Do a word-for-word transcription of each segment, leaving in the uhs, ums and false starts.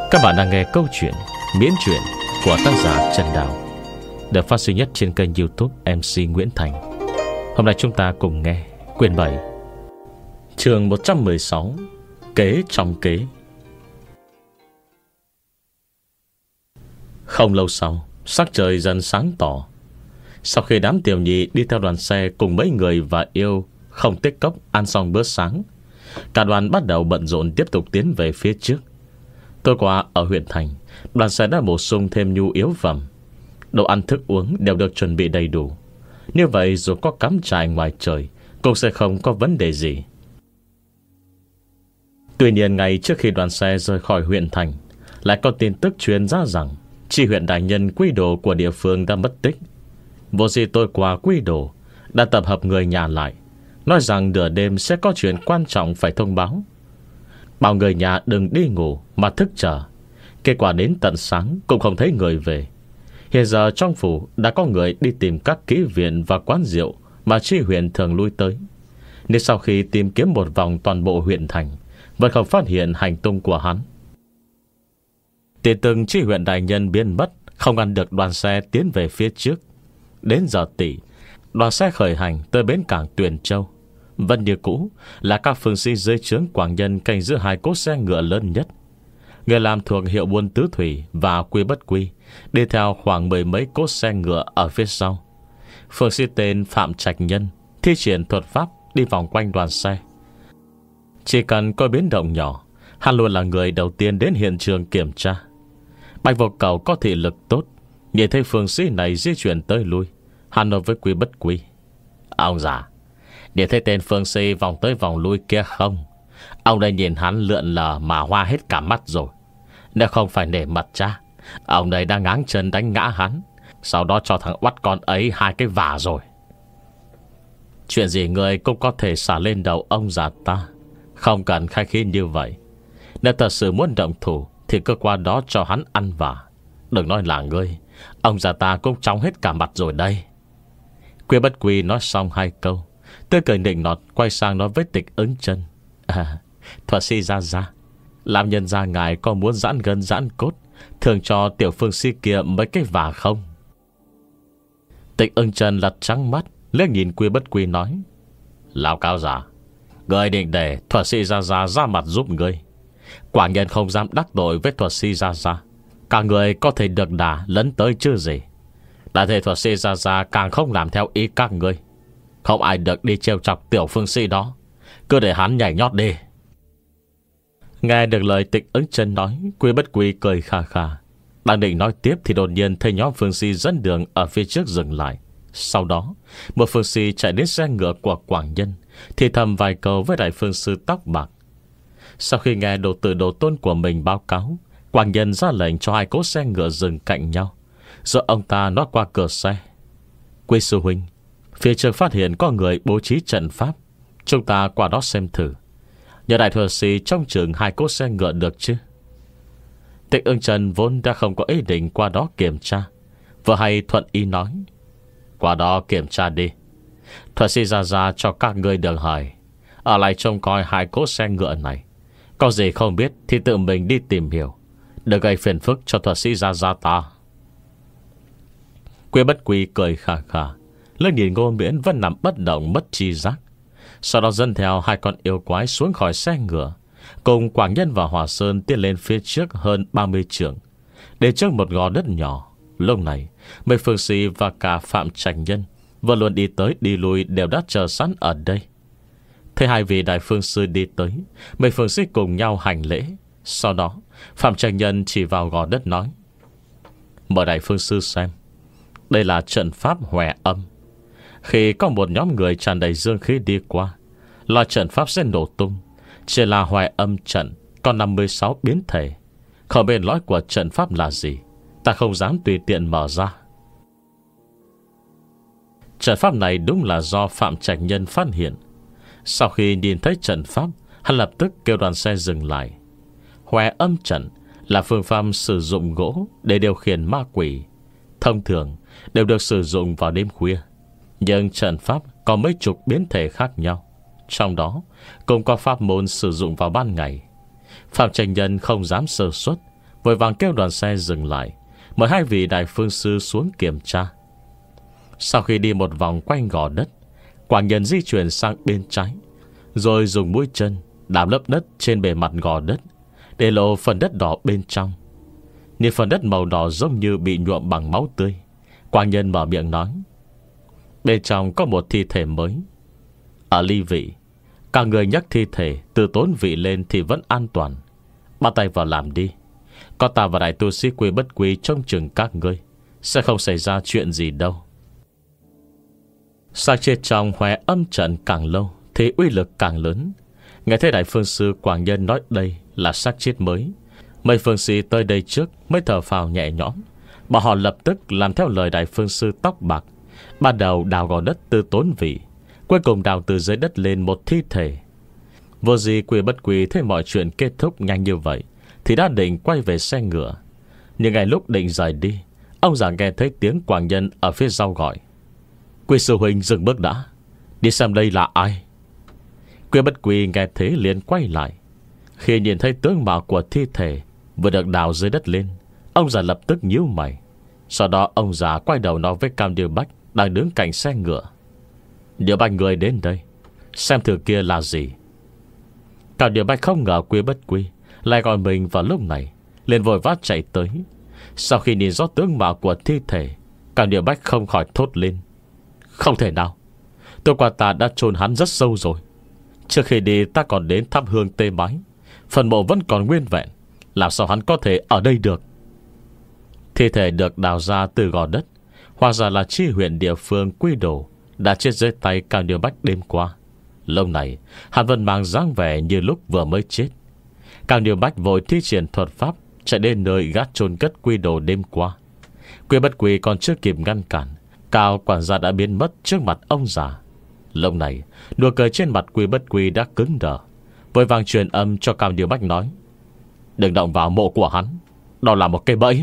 Các bạn đang nghe câu chuyện miễn truyện của tác giả Trần Đào, được phát sinh nhất trên kênh YouTube em xê Nguyễn Thành. Hôm nay chúng ta cùng nghe quyển bảy, chương một trăm mười sáu, Kế trong kế. Không lâu sau, sắc trời dần sáng tỏ. Sau khi đám tiểu nhị đi theo đoàn xe cùng mấy người và yêu không tích cốc ăn xong bữa sáng, cả đoàn bắt đầu bận rộn tiếp tục tiến về phía trước. Tối qua ở huyện thành, đoàn xe đã bổ sung thêm nhu yếu phẩm. Đồ ăn thức uống đều được chuẩn bị đầy đủ. Như vậy dù có cắm trại ngoài trời cũng sẽ không có vấn đề gì. Tuy nhiên ngày trước khi đoàn xe rời khỏi huyện thành, lại có tin tức truyền ra rằng tri huyện đại nhân Quy Đồ của địa phương đã mất tích. Vô gì tôi qua Quy Đồ đã tập hợp người nhà lại, nói rằng nửa đêm sẽ có chuyện quan trọng phải thông báo. Bảo người nhà đừng đi ngủ mà thức chờ. Kết quả đến tận sáng cũng không thấy người về. Hiện giờ trong phủ đã có người đi tìm các kỹ viện và quán rượu mà tri huyện thường lui tới. Nên sau khi tìm kiếm một vòng toàn bộ huyện thành, vẫn không phát hiện hành tung của hắn. Tiền từng tri huyện đại nhân biến mất, không ngăn được đoàn xe tiến về phía trước. Đến giờ tỉ, đoàn xe khởi hành tới bến cảng Tuyền Châu. Vẫn như cũ là các phương sĩ dưới trướng quảng nhân canh giữ hai cỗ xe ngựa lớn nhất. Người làm thuộc hiệu buôn tứ thủy và quy bất quy đi theo khoảng mười mấy cỗ xe ngựa ở phía sau. Phương sĩ tên Phạm Trạch Nhân thi triển thuật pháp đi vòng quanh đoàn xe. Chỉ cần có biến động nhỏ, hắn luôn là người đầu tiên đến hiện trường kiểm tra. Bạch Vô Cầu có thị lực tốt, nhìn thấy phương sĩ này di chuyển tới lui, hắn nói với quy bất quy: "Ông già, để thấy tên phương sĩ vòng tới vòng lui kia không? Ông đây nhìn hắn lượn lờ mà hoa hết cả mắt rồi. Nếu không phải nể mặt cha, ông đây đang ngáng chân đánh ngã hắn, sau đó cho thằng oắt con ấy hai cái vả rồi." Chuyện gì người cũng có thể xả lên đầu ông già ta, không cần khai khí như vậy. Nếu thật sự muốn động thủ thì cứ qua đó cho hắn ăn vả. Đừng nói là ngươi, ông già ta cũng tróng hết cả mặt rồi đây. Quy bất quy nói xong hai câu, tôi cười nịnh nọt quay sang nói với Tịch Ứng Chân: "À, thuật sĩ ra ra, làm nhân gia ngài có muốn giãn gân giãn cốt, thường cho tiểu phương sĩ kia mấy cái vả không?" Tịch Ứng Chân lật trắng mắt, liếc nhìn Quy bất quy nói: "Lão cao giả, người định để thuật sĩ ra ra ra mặt giúp ngươi. Quảng nhân không dám đắc tội với thuật sĩ ra ra, cả người có thể được đả lấn tới chứ gì. Đã thế thuật sĩ ra ra càng không làm theo ý các ngươi. Không ai được đi trêu chọc tiểu phương sĩ đó, cứ để hắn nhảy nhót đi." Nghe được lời Tịch Ứng Chân nói, Quy bất quy cười khà khà. Đang định nói tiếp thì đột nhiên thấy nhóm phương sĩ dẫn đường ở phía trước dừng lại. Sau đó một phương sĩ chạy đến xe ngựa của quảng nhân, thì thầm vài câu với đại phương sư tóc bạc. Sau khi nghe đồ tử đồ tôn của mình báo cáo, quảng nhân ra lệnh cho hai cỗ xe ngựa dừng cạnh nhau, rồi ông ta nói qua cửa xe: "Quy sư huynh, phía trước phát hiện có người bố trí trận pháp, chúng ta qua đó xem thử. Nhờ đại thừa sĩ trông chừng hai cỗ xe ngựa được chứ?" Tịch Ưng Chân vốn đã không có ý định qua đó kiểm tra, vừa hay thuận ý nói: "Qua đó kiểm tra đi. Thuật sĩ ra ra cho các ngươi đường hỏi, ở lại trông coi hai cỗ xe ngựa này. Có gì không biết thì tự mình đi tìm hiểu, đừng gây phiền phức cho thuật sĩ ra ra ta." Quy bất quy cười khà khà, lưng nhìn Ngô Miễn vẫn nằm bất động mất chi giác. Sau đó dẫn theo hai con yêu quái xuống khỏi xe ngựa, cùng quảng nhân và Hòa Sơn tiến lên phía trước hơn ba mươi trượng, đến trước một gò đất nhỏ. Lúc này mấy phương sĩ và cả Phạm Trạch Nhân vẫn luôn đi tới đi lui đều đã chờ sẵn ở đây. Thấy hai vị đại phương sư đi tới, mấy phương sĩ cùng nhau hành lễ. Sau đó Phạm Trạch Nhân chỉ vào gò đất nói: "Mời đại phương sư xem. Đây là trận pháp hòe âm. Khi có một nhóm người tràn đầy dương khí đi qua, là trận pháp sẽ nổ tung. Chỉ là hòe âm trận có năm mươi sáu biến thể. Không biết lõi của trận pháp là gì, ta không dám tùy tiện mở ra." Trận pháp này đúng là do Phạm Trạch Nhân phát hiện. Sau khi nhìn thấy trận pháp, hắn lập tức kêu đoàn xe dừng lại. Hòe âm trận là phương pháp sử dụng gỗ để điều khiển ma quỷ. Thông thường đều được sử dụng vào đêm khuya, nhưng trận pháp có mấy chục biến thể khác nhau, trong đó cũng có pháp môn sử dụng vào ban ngày. Phạm Trạch Nhân không dám sơ suất, vội vàng kêu đoàn xe dừng lại, mời hai vị đại phương sư xuống kiểm tra. Sau khi đi một vòng quanh gò đất, Quảng Nhân di chuyển sang bên trái, rồi dùng mũi chân đạp lớp đất trên bề mặt gò đất, để lộ phần đất đỏ bên trong. Nhìn phần đất màu đỏ giống như bị nhuộm bằng máu tươi, Quảng Nhân mở miệng nói: bên trong có một thi thể mới. Ở ly vị, cả người nhấc thi thể từ tốn vị lên thì vẫn an toàn. Bắt tay vào làm đi. Có ta và đại tu sĩ Quy Bất Quy trông chừng các ngươi, sẽ không xảy ra chuyện gì đâu. Xác chết trong khóe âm trận càng lâu thì uy lực càng lớn. Nghe thấy đại phương sư Quảng Nhân nói đây là xác chết mới, mấy phương sĩ tới đây trước mới thở phào nhẹ nhõm. Bọn họ lập tức làm theo lời đại phương sư tóc bạc, ban đầu đào gò đất từ tốn vị, cuối cùng đào từ dưới đất lên một thi thể. Vô gì Quy Bất Quy thấy mọi chuyện kết thúc nhanh như vậy thì đã định quay về xe ngựa. Nhưng ngay lúc định rời đi, ông già nghe thấy tiếng Quảng Nhân ở phía sau gọi: Quy sư huynh dừng bước đã, đi xem đây là ai. Quy Bất Quy nghe thế liền quay lại. Khi nhìn thấy tướng mạo của thi thể vừa được đào dưới đất lên, ông già lập tức nhíu mày. Sau đó ông già quay đầu nói với Cao Điều Bách đang đứng cạnh xe ngựa: Điều Bách người đến đây, xem thử kia là gì. Cao Điều Bách không ngờ Quy Bất Quy lại gọi mình vào lúc này, liền vội vã chạy tới. Sau khi nhìn rõ tướng mạo của thi thể, Cao Điều Bách không khỏi thốt lên: Không thể nào, tôi quả ta đã chôn hắn rất sâu rồi. Trước khi đi ta còn đến thắp hương tế bái, phần mộ vẫn còn nguyên vẹn, làm sao hắn có thể ở đây được. Thi thể được đào ra từ gò đất, hóa ra là chi huyện địa phương Quy Đồ đã chết dưới tay Cao Điều Bách đêm qua. Lâu này hắn vẫn mang dáng vẻ như lúc vừa mới chết. Cao Điều Bách vội thi triển thuật pháp chạy đến nơi gác chôn cất Quy Đồ đêm qua. Quy Bất Quy còn chưa kịp ngăn cản, Cao quản gia đã biến mất trước mặt ông già. Lúc này nụ cười trên mặt Quy Bất Quy đã cứng đờ, vội vàng truyền âm cho Cao Điều Bách nói: Đừng động vào mộ của hắn, đó là một cây bẫy.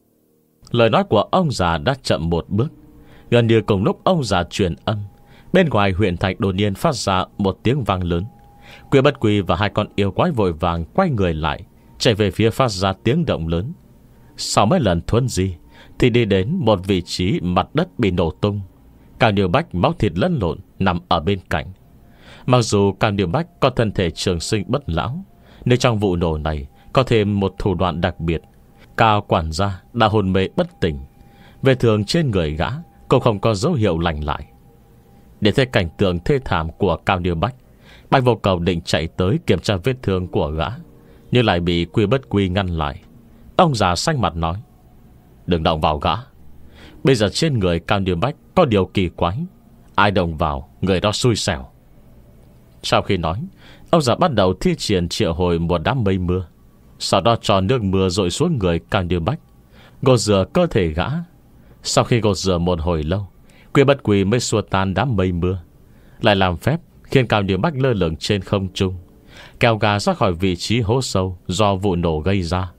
Lời nói của ông già đã chậm một bước. Gần như cùng lúc ông già truyền âm, bên ngoài huyện Thạch đột nhiên phát ra một tiếng vang lớn. Quy Bất Quy và hai con yêu quái vội vàng quay người lại, chạy về phía phát ra tiếng động lớn. Sau mấy lần thuần di thì đi đến một vị trí mặt đất bị nổ tung. Cao Điều Bách máu thịt lẫn lộn nằm ở bên cạnh. Mặc dù Cao Điều Bách có thân thể trường sinh bất lão, nhưng trong vụ nổ này có thêm một thủ đoạn đặc biệt. Cao quản gia đã hôn mê bất tỉnh, vết thương trên người gã cũng không có dấu hiệu lành lại. Để thấy cảnh tượng thê thảm của Cao Điều Bách, Bạch Vô Cầu định chạy tới kiểm tra vết thương của gã, nhưng lại bị Quy Bất Quy ngăn lại. Ông già xanh mặt nói: Đừng động vào gã. Bây giờ trên người Cao Điều Bách có điều kỳ quái, ai động vào người đó xui xẻo. Sau khi nói, ông già bắt đầu thi triển triệu hồi một đám mây mưa, sau đó cho nước mưa dội xuống người Cao Điều Bách, gột rửa cơ thể gã. Sau khi gột rửa một hồi lâu, Quy Bất Quy mới xua tan đám mây mưa, lại làm phép khiến Cao Điều Bách lơ lửng trên không trung, kéo gã ra khỏi vị trí hố sâu do vụ nổ gây ra.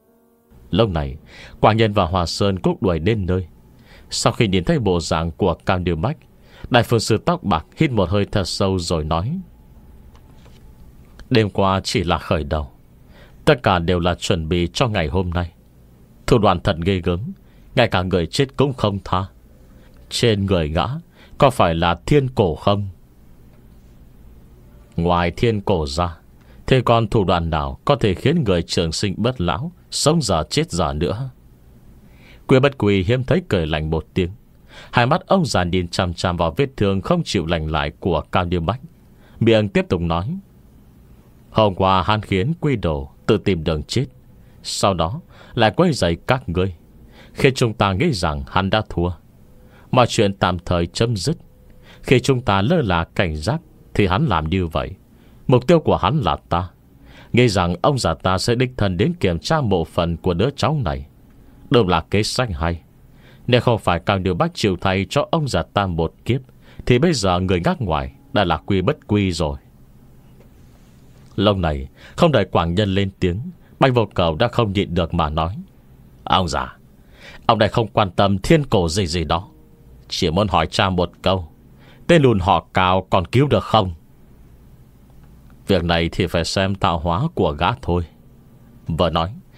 Lúc này Quảng Nhân và Hòa Sơn cũng đuổi đến nơi. Sau khi nhìn thấy bộ dạng của Cao Điều Bách, đại phương sư tóc bạc hít một hơi thật sâu rồi nói: Đêm qua chỉ là khởi đầu, tất cả đều là chuẩn bị cho ngày hôm nay. Thủ đoạn thật ghê gớm, ngay cả người chết cũng không tha. Trên người gã có phải là thiên cổ không? Ngoài thiên cổ ra, thế còn thủ đoạn nào có thể khiến người trường sinh bất lão sống giờ chết giờ nữa? Quy Bất Quy hiếm thấy cười lạnh một tiếng. Hai mắt ông già nhìn chằm chằm vào vết thương không chịu lành lại của Cao Điều Bách, miệng tiếp tục nói: Hôm qua hắn khiến Quy Đồ tự tìm đường chết, sau đó lại quấy rầy các ngươi, khiến chúng ta nghĩ rằng hắn đã thua. Mọi chuyện tạm thời chấm dứt. Khi chúng ta lơ là cảnh giác thì hắn làm như vậy. Mục tiêu của hắn là ta, nghĩ rằng ông già ta sẽ đích thân đến kiểm tra mộ phần của đứa cháu này. Đúng là kế sách hay. Nếu không phải Cao Điều Bách chịu thay cho ông già ta một kiếp, thì bây giờ người ngác ngoài đã là Quy Bất Quy rồi. Lúc này không đợi Quảng Nhân lên tiếng, Bạch Vô Cầu đã không nhịn được mà nói: Ông già, ông này không quan tâm thiên cổ gì gì đó, chỉ muốn hỏi cha một câu: tên lùn họ Cao còn cứu được không? Việc này thì phải xem tạo hóa của gã thôi. Vừa nói,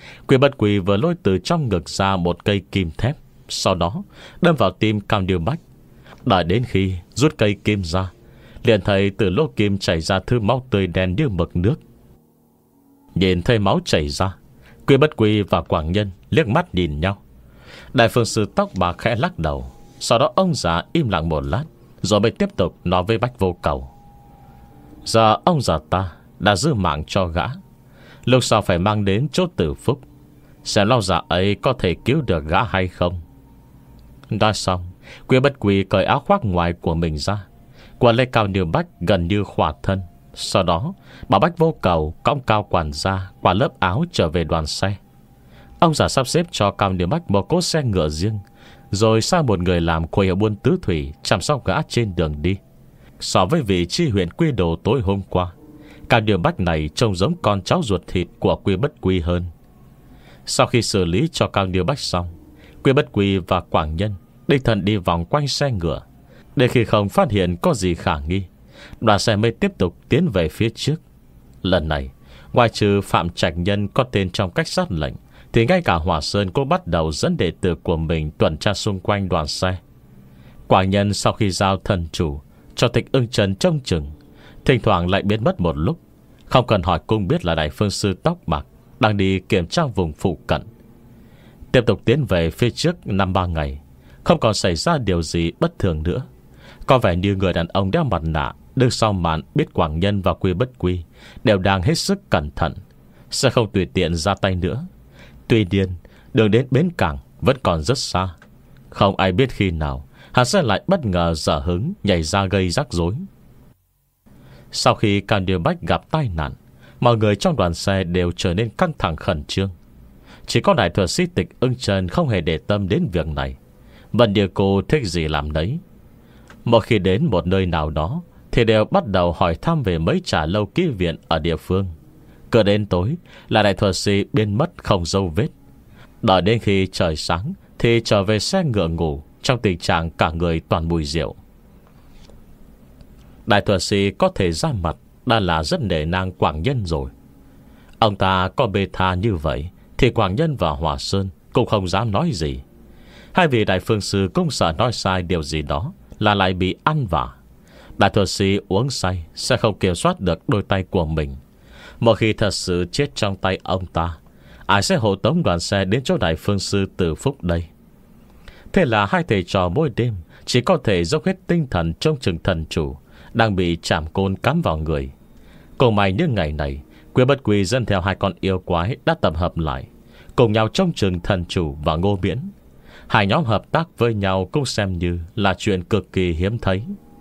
Quy Bất Quy vừa lôi từ trong ngực ra một cây kim thép, sau đó đâm vào tim Cao Điêu Bách. Đợi đến khi rút cây kim ra, liền thấy từ lỗ kim chảy ra thứ máu tươi đen như mực nước. Nhìn thấy máu chảy ra, Quy Bất Quy và Quảng Nhân liếc mắt nhìn nhau. Đại phương sư tóc bạc khẽ lắc đầu. Sau đó ông già im lặng một lát, rồi mới tiếp tục nói với Bách Vô Cầu: Giờ ông già ta đã giữ mạng cho gã, lúc sau phải mang đến chỗ Tử Phúc, xem lão già ấy có thể cứu được gã hay không. Nói xong, Quy Bất Quy cởi áo khoác ngoài của mình ra, quần lấy Cao Điêu Bách gần như khỏa thân. Sau đó bảo Bách Vô Cầu cõng Cao quản gia qua lớp áo trở về đoàn xe. Ông già sắp xếp cho Cao Điêu Bách một cỗ xe ngựa riêng, rồi sang một người làm của hiệu buôn tứ thủy chăm sóc gã trên đường đi. So với vị chi huyện Quy Đồ tối hôm qua, Cao Điêu Bách này trông giống con cháu ruột thịt của Quy Bất Quy hơn. Sau khi xử lý cho Cao Điêu Bách xong, Quy Bất Quy và Quảng Nhân đích thân đi vòng quanh xe ngựa. Để khi không phát hiện có gì khả nghi, đoàn xe mới tiếp tục tiến về phía trước. Lần này, ngoài trừ Phạm Trạch Nhân có tên trong cách sát lệnh, thì ngay cả Hỏa Sơn cũng bắt đầu dẫn đệ tử của mình tuần tra xung quanh đoàn xe. Quảng Nhân sau khi giao thần chủ cho Tịch Ưng Trần trông chừng, thỉnh thoảng lại biến mất một lúc, không cần hỏi cũng biết là đại phương sư tóc bạc đang đi kiểm tra vùng phụ cận. Tiếp tục tiến về phía trước năm ba ngày, không còn xảy ra điều gì bất thường nữa. Có vẻ như người đàn ông đeo mặt nạ đứng sau màn biết Quảng Nhân và Quy Bất Quy đều đang hết sức cẩn thận, sẽ không tùy tiện ra tay nữa. Tuy nhiên, đường đến bến cảng vẫn còn rất xa, không ai biết khi nào hắn sẽ lại bất ngờ dở hứng nhảy ra gây rắc rối. Sau khi Cao Điêu Bách gặp tai nạn, mọi người trong đoàn xe đều trở nên căng thẳng khẩn trương. Chỉ có đại thuật sĩ Tịch Ưng Trần không hề để tâm đến việc này, vẫn địa cô thích gì làm đấy. Mỗi khi đến một nơi nào đó thì đều bắt đầu hỏi thăm về mấy trà lâu ký viện ở địa phương. Cứ đến tối là đại thuật sĩ biến mất không dấu vết. Đợi đến khi trời sáng thì trở về xe ngựa ngủ, trong tình trạng cả người toàn mùi rượu. Đại thuật sĩ có thể ra mặt đã là rất nể nang Quảng Nhân rồi. Ông ta có bê tha như vậy thì Quảng Nhân và Hỏa Sơn cũng không dám nói gì. Hai vị đại phương sư cũng sợ nói sai điều gì đó là lại bị ăn vạ. Đại thuật sĩ uống say sẽ không kiểm soát được đôi tay của mình. Một khi thật sự chết trong tay ông ta, ai sẽ hộ tống đoàn xe đến chỗ đại phương sư Tử Phúc đây? Thế là hai thầy trò mỗi đêm chỉ có thể dốc hết tinh thần trông chừng thần chủ đang bị chảm côn cắm vào người. Cùng may những ngày này, Quy Bất Quy dẫn theo hai con yêu quái đã tập hợp lại, cùng nhau trông chừng thần chủ và Ngô Miễn. Hai nhóm hợp tác với nhau cũng xem như là chuyện cực kỳ hiếm thấy.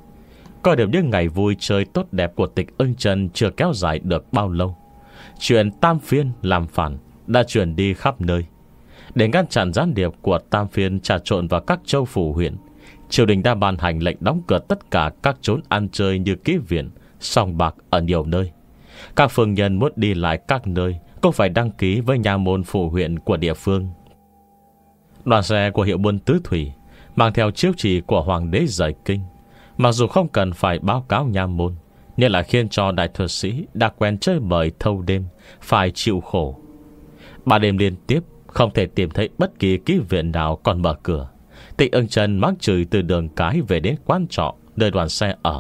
Có điều những ngày vui chơi tốt đẹp của Tịch Ưng Trần chưa kéo dài được bao lâu, chuyện Tam Phiên làm phản đã truyền đi khắp nơi. Để ngăn chặn gián điệp của Tam Phiên trà trộn vào các châu phủ huyện, triều đình đã ban hành lệnh đóng cửa tất cả các chốn ăn chơi như ký viện, sòng bạc ở nhiều nơi. Các phương nhân muốn đi lại các nơi cũng phải đăng ký với nha môn phủ huyện của địa phương. Đoàn xe của hiệu buôn tứ thủy mang theo chiếu chỉ của hoàng đế rời kinh, mặc dù không cần phải báo cáo nha môn, nhưng lại khiến cho đại thuật sĩ đã quen chơi bời thâu đêm phải chịu khổ. Ba đêm liên tiếp không thể tìm thấy bất kỳ ký viện nào còn mở cửa. Tịch Ưng Trần mắng chửi từ đường cái về đến quán trọ nơi đoàn xe ở.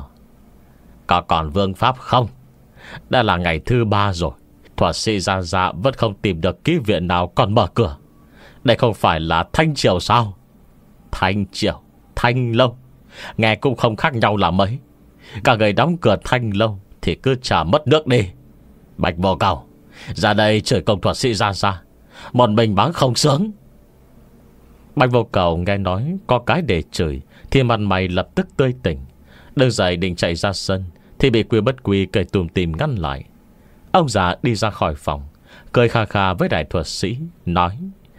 Có còn vương pháp không? Đã là ngày thứ ba rồi, thuật sĩ Gia Gia vẫn không tìm được ký viện nào còn mở cửa. Đây không phải là Thanh Triều sao? Thanh Triều, Thanh Lâu, nghe cũng không khác nhau là mấy. Cả người đóng cửa Thanh Lâu thì cứ trả mất nước đi. Bạch Vô Cầu, ra đây chửi công thuật sĩ Gia Gia, một mình mắng không sướng. Bạch Vô Cầu nghe nói có cái để chửi thì mặt mày lập tức tươi tỉnh. Đứng dậy định chạy ra sân thì bị Quy Bất Quy cười tùm tìm ngăn lại. Ông già đi ra khỏi phòng, cười kha kha với đại thuật sĩ, nói: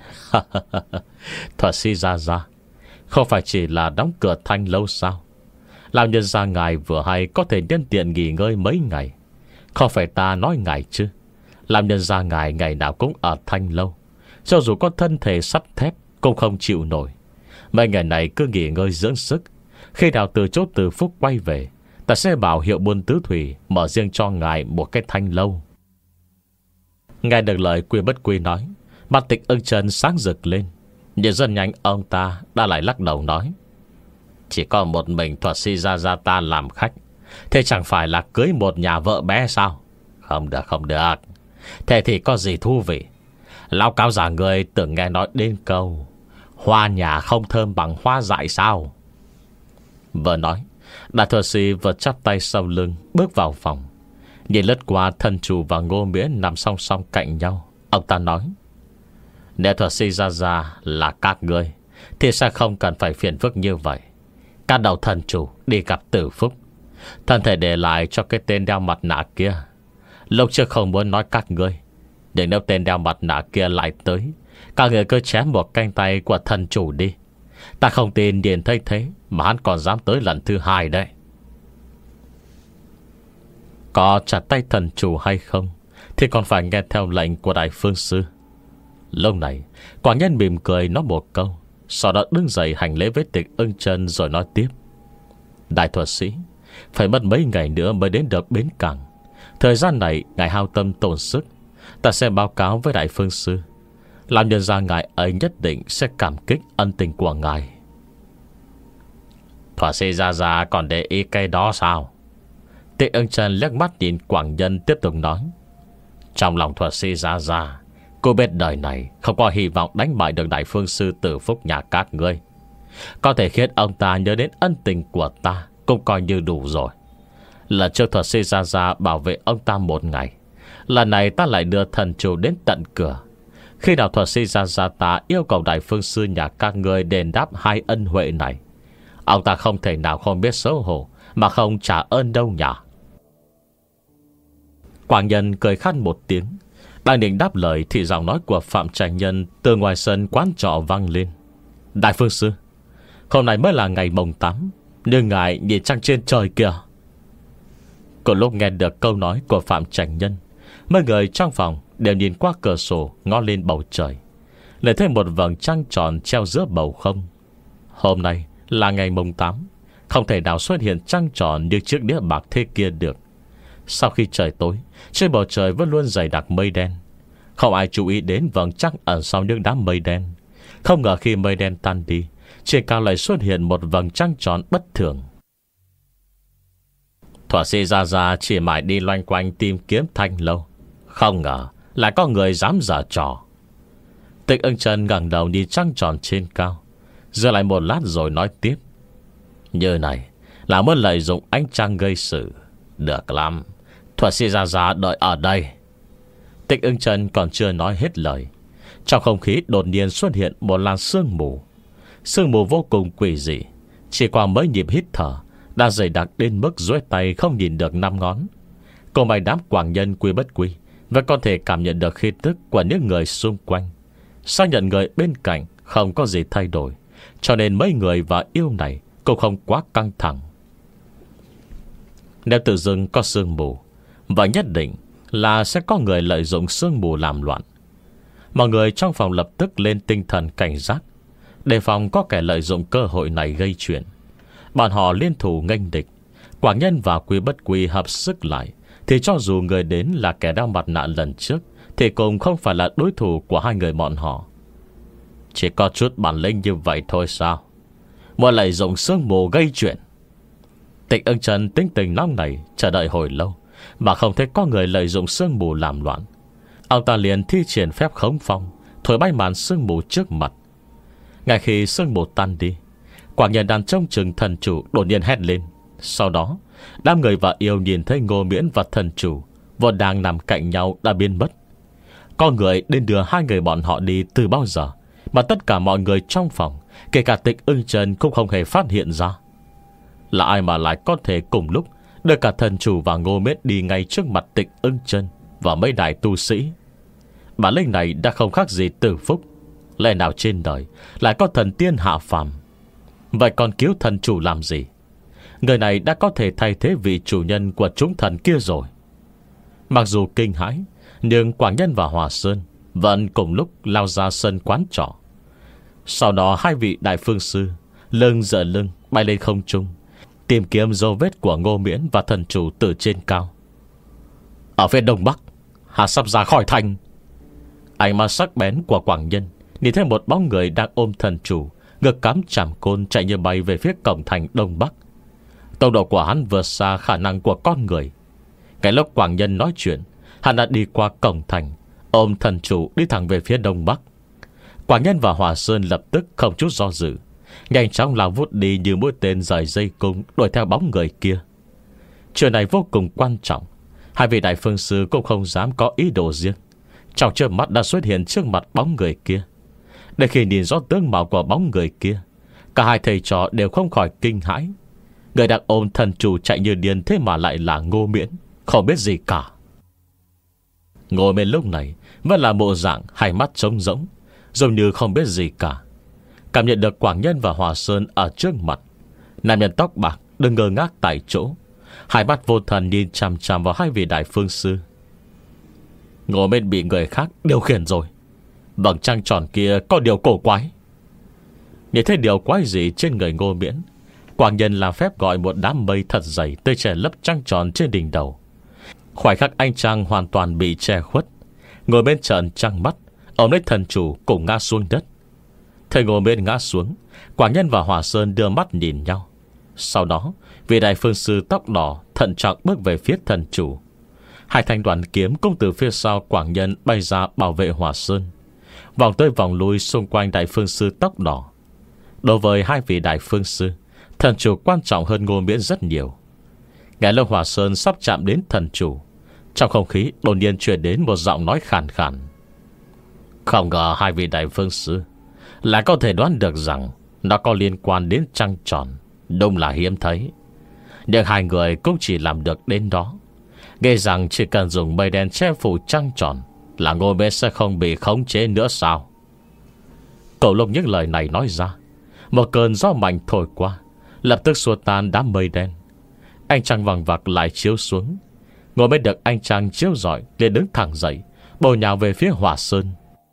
Thuật sĩ Gia Gia, không phải chỉ là đóng cửa Thanh Lâu sao? Lão nhân gia ngài vừa hay có thể nhân tiện nghỉ ngơi mấy ngày. Không phải ta nói ngài chứ, lão nhân gia ngài ngày nào cũng ở Thanh Lâu, cho dù có thân thể sắt thép cũng không chịu nổi. Mấy ngày này cứ nghỉ ngơi dưỡng sức, khi nào từ chốt Từ Phúc quay về, ta sẽ bảo hiệu buôn tứ thủy mở riêng cho ngài một cái Thanh Lâu. Nghe được lời Quy Bất Quy nói, Mặt Tịch Ưng Chân sáng rực lên, nhưng rất nhanh ông ta đã lại lắc đầu nói: Chỉ có một mình thuật sĩ Gia Gia ta làm khách, thế chẳng phải là cưới một nhà vợ bé sao? Không được, không được. Thế thì có gì thú vị? Lão cáo già người tưởng nghe nói đến câu hoa nhà không thơm bằng hoa dại sao? Vừa nói, đại thuật sĩ vừa chắp tay sau lưng bước vào phòng, nhìn lướt qua thân chủ và Ngô Miễn nằm song song cạnh nhau. Ông ta nói: Nếu thuật sĩ Gia Gia là các ngươi thì sẽ không cần phải phiền phức như vậy. Các đầu thần chủ đi gặp Tử Phúc, thân thể để lại cho cái tên đeo mặt nạ kia. Lúc trước không muốn nói các ngươi, nhưng nếu tên đeo mặt nạ kia lại tới, các người cứ chém một cánh tay của thần chủ đi. Ta không tin điền thấy thế mà hắn còn dám tới lần thứ hai đấy. Có chặt tay thần chủ hay không thì còn phải nghe theo lệnh của Đại Phương Sư. Lúc này Quảng Nhân mỉm cười nói một câu, sau đó đứng dậy hành lễ với Tịch Ưng Chân rồi nói tiếp: Đại thuật sĩ, phải mất mấy ngày nữa mới đến được bến cảng. Thời gian này ngài hao tâm tổn sức, ta sẽ báo cáo với Đại Phương Sư, làm nhân ra ngài ấy nhất định sẽ cảm kích ân tình của ngài. Thuật sĩ Gia Gia còn để ý cái đó sao? Tịch Ưng Chân liếc mắt nhìn Quảng Nhân tiếp tục nói: Trong lòng thuật sĩ Gia Gia, cô biết đời này không có hy vọng đánh bại được Đại Phương Sư Tử Phúc nhà các ngươi. Có thể khiến ông ta nhớ đến ân tình của ta cũng coi như đủ rồi. Lần trước thuật sĩ Gia Gia bảo vệ ông ta một ngày, lần này ta lại đưa thần chủ đến tận cửa. Khi nào thuật sĩ Gia Gia ta yêu cầu Đại Phương Sư nhà các ngươi đền đáp hai ân huệ này, ông ta không thể nào không biết xấu hổ mà không trả ơn đâu nhỉ? Quảng Nhân cười khăn một tiếng, đang định đáp lời thì giọng nói của Phạm Trạch Nhân từ ngoài sân quán trọ vang lên: Đại Phương Sư, hôm nay mới là ngày mồng tám, nhưng ngài nhìn trăng trên trời kìa. Cùng lúc nghe được câu nói của Phạm Trạch Nhân, mấy người trong phòng đều nhìn qua cửa sổ ngó lên bầu trời, lại thấy một vầng trăng tròn treo giữa bầu không. Hôm nay là ngày mồng tám, không thể nào xuất hiện trăng tròn như chiếc đĩa bạc thế kia được. Sau khi trời tối, trên bầu trời vẫn luôn dày đặc mây đen. Không ai chú ý đến vầng trăng ẩn sau những đám mây đen. Không ngờ khi mây đen tan đi, trên cao lại xuất hiện một vầng trăng tròn bất thường. Thuật sĩ Gia Gia chỉ mãi đi loanh quanh tìm kiếm thanh lâu, không ngờ lại có người dám giở trò. Tịch Ưng Chân ngẩng đầu nhìn trăng tròn trên cao, dừng lại một lát rồi nói tiếp: Như này là muốn lợi dụng ánh trăng gây sự. Được lắm, thuật sĩ Gia Gia đợi ở đây. Tịch Ưng Chân còn chưa nói hết lời, trong không khí đột nhiên xuất hiện một làn sương mù. Sương mù vô cùng quỷ dị, chỉ qua mấy nhịp hít thở đã dày đặc đến mức duỗi tay không nhìn được năm ngón. Cô may đám Quảng Nhân quy bất quy và có thể cảm nhận được khí tức của những người xung quanh, xác nhận người bên cạnh không có gì thay đổi, cho nên mấy người và yêu này cũng không quá căng thẳng. Nếu tự dưng có sương mù, và nhất định là sẽ có người lợi dụng sương mù làm loạn. Mọi người trong phòng lập tức lên tinh thần cảnh giác, đề phòng có kẻ lợi dụng cơ hội này gây chuyện. Bọn họ liên thủ nghênh địch. Quảng Nhân và Quy Bất Quy hợp sức lại, thì cho dù người đến là kẻ đeo mặt nạ lần trước thì cũng không phải là đối thủ của hai người bọn họ. Chỉ có chút bản lĩnh như vậy thôi sao? Muốn lợi dụng sương mù gây chuyện. Tịch Ưng Chân tính tình nóng này chờ đợi hồi lâu mà không thấy có người lợi dụng sương mù làm loạn. Ông ta liền thi triển phép khống phong, thổi bay màn sương mù trước mặt. Ngay khi sương mù tan đi, Quảng Nhân đang trông chừng thần chủ đột nhiên hét lên. Sau đó đám người và yêu nhìn thấy Ngô Miễn và thần chủ vốn đang nằm cạnh nhau đã biến mất. Có người đến đưa hai người bọn họ đi từ bao giờ mà tất cả mọi người trong phòng, kể cả Tịch Ưng Chân cũng không hề phát hiện ra. Là ai mà lại có thể cùng lúc đưa cả thần chủ và Ngô Miễn đi ngay trước mặt Tịch Ưng Chân và mấy đại tu sĩ? Bản lĩnh này đã không khác gì Tử Phúc. Lẽ nào trên đời lại có thần tiên hạ phàm? Vậy còn cứu thần chủ làm gì? Người này đã có thể thay thế vị chủ nhân của chúng thần kia rồi. Mặc dù kinh hãi, nhưng Quảng Nhân và Hòa Sơn vẫn cùng lúc lao ra sân quán trọ. Sau đó hai vị đại phương sư lưng dở lưng bay lên không trung, tìm kiếm dấu vết của Ngô Miễn và thần chủ từ trên cao. Ở phía đông bắc, Hà sắp ra khỏi thành. Ánh mắt sắc bén của Quảng Nhân nhìn thấy một bóng người đang ôm thần chủ, ngực cắm chảm côn chạy như bay về phía cổng thành Đông Bắc. Tốc độ của hắn vượt xa khả năng của con người. Cái lúc Quảng Nhân nói chuyện, hắn đã đi qua cổng thành, ôm thần chủ đi thẳng về phía Đông Bắc. Quảng Nhân và Hòa Sơn lập tức không chút do dự, nhanh chóng lao vút đi như mũi tên rời dây cung, đuổi theo bóng người kia. Chuyện này vô cùng quan trọng. Hai vị đại phương sư cũng không dám có ý đồ riêng. Trong chớp mắt đã xuất hiện trước mặt bóng người kia. Để khi nhìn rõ tướng mạo của bóng người kia, cả hai thầy trò đều không khỏi kinh hãi. Người đang ôm thần chủ chạy như điên, thế mà lại là Ngô Miễn, không biết gì cả. Ngô Miễn lúc này vẫn là bộ dạng hai mắt trống rỗng, giống như không biết gì cả. Cảm nhận được Quảng Nhân và Hòa Sơn ở trước mặt, nam nhân tóc bạc đừng ngơ ngác tại chỗ, hai mắt vô thần nhìn chằm chằm vào hai vị đại phương sư. Ngô Miễn bị người khác điều khiển rồi. Vầng trăng tròn kia có điều cổ quái. Nhìn thấy điều quái gì trên người Ngô Miễn, Quảng Nhân làm phép gọi một đám mây thật dày tới che lấp trăng tròn trên đỉnh đầu. Khoảnh khắc ánh trăng hoàn toàn bị che khuất, Ngô Miễn trợn trăng mắt, ôm lấy thần chủ cùng ngã xuống đất. Thấy Ngô Miễn ngã xuống, Quảng Nhân và Hòa Sơn đưa mắt nhìn nhau. Sau đó vị đại phương sư tóc đỏ thận trọng bước về phía thần chủ. Hai thanh đoàn kiếm cũng từ phía sau Quảng Nhân bay ra bảo vệ Hòa Sơn, vòng tới vòng lui xung quanh đại phương sư tóc đỏ. Đối với hai vị đại phương sư, thần chủ quan trọng hơn Ngô Miễn rất nhiều. Ngay lúc Hòa Sơn sắp chạm đến thần chủ, trong không khí đột nhiên truyền đến một giọng nói khàn khàn. Không ngờ hai vị đại phương sư lại có thể đoán được rằng nó có liên quan đến trăng tròn. Đúng là hiếm thấy. Nhưng hai người cũng chỉ làm được đến đó. Nghe rằng chỉ cần dùng mây đen che phủ trăng tròn là Ngô Miễn sẽ không bị khống chế nữa sao? Cậu lúc những lời này nói ra, một cơn gió mạnh thổi qua, lập tức xua tan đám mây đen. Ánh trăng vàng vặc lại chiếu xuống. Ngô Miễn được ánh trăng chiếu rọi, liền đứng thẳng dậy, bổ nhào về phía Hòa Sơn.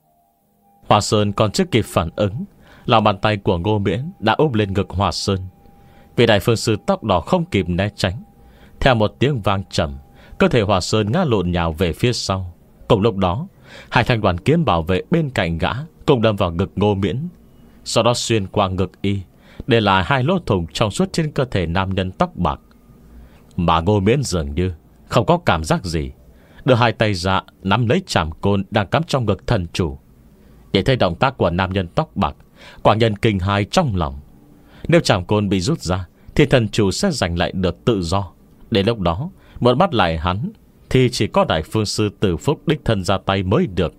Hòa Sơn còn chưa kịp phản ứng, lòng bàn tay của Ngô Miễn đã úp lên ngực Hòa Sơn. Vị đại phương sư tóc đỏ không kịp né tránh, theo một tiếng vang trầm, cơ thể Hòa Sơn ngã lộn nhào về phía sau. Cùng lúc đó, hai thanh đoàn kiếm bảo vệ bên cạnh gã cùng đâm vào ngực Ngô Miễn, sau đó xuyên qua ngực y, để lại hai lỗ thủng trong suốt trên cơ thể nam nhân tóc bạc. Mà Ngô Miễn dường như không có cảm giác gì, đưa hai tay ra nắm lấy trảm côn đang cắm trong ngực thần chủ. Để thấy động tác của nam nhân tóc bạc, Quảng Nhân kinh hãi trong lòng. Nếu trảm côn bị rút ra thì thần chủ sẽ giành lại được tự do. Đến lúc đó muốn bắt lại hắn thì chỉ có đại phương sư Từ Phúc đích thân ra tay mới được.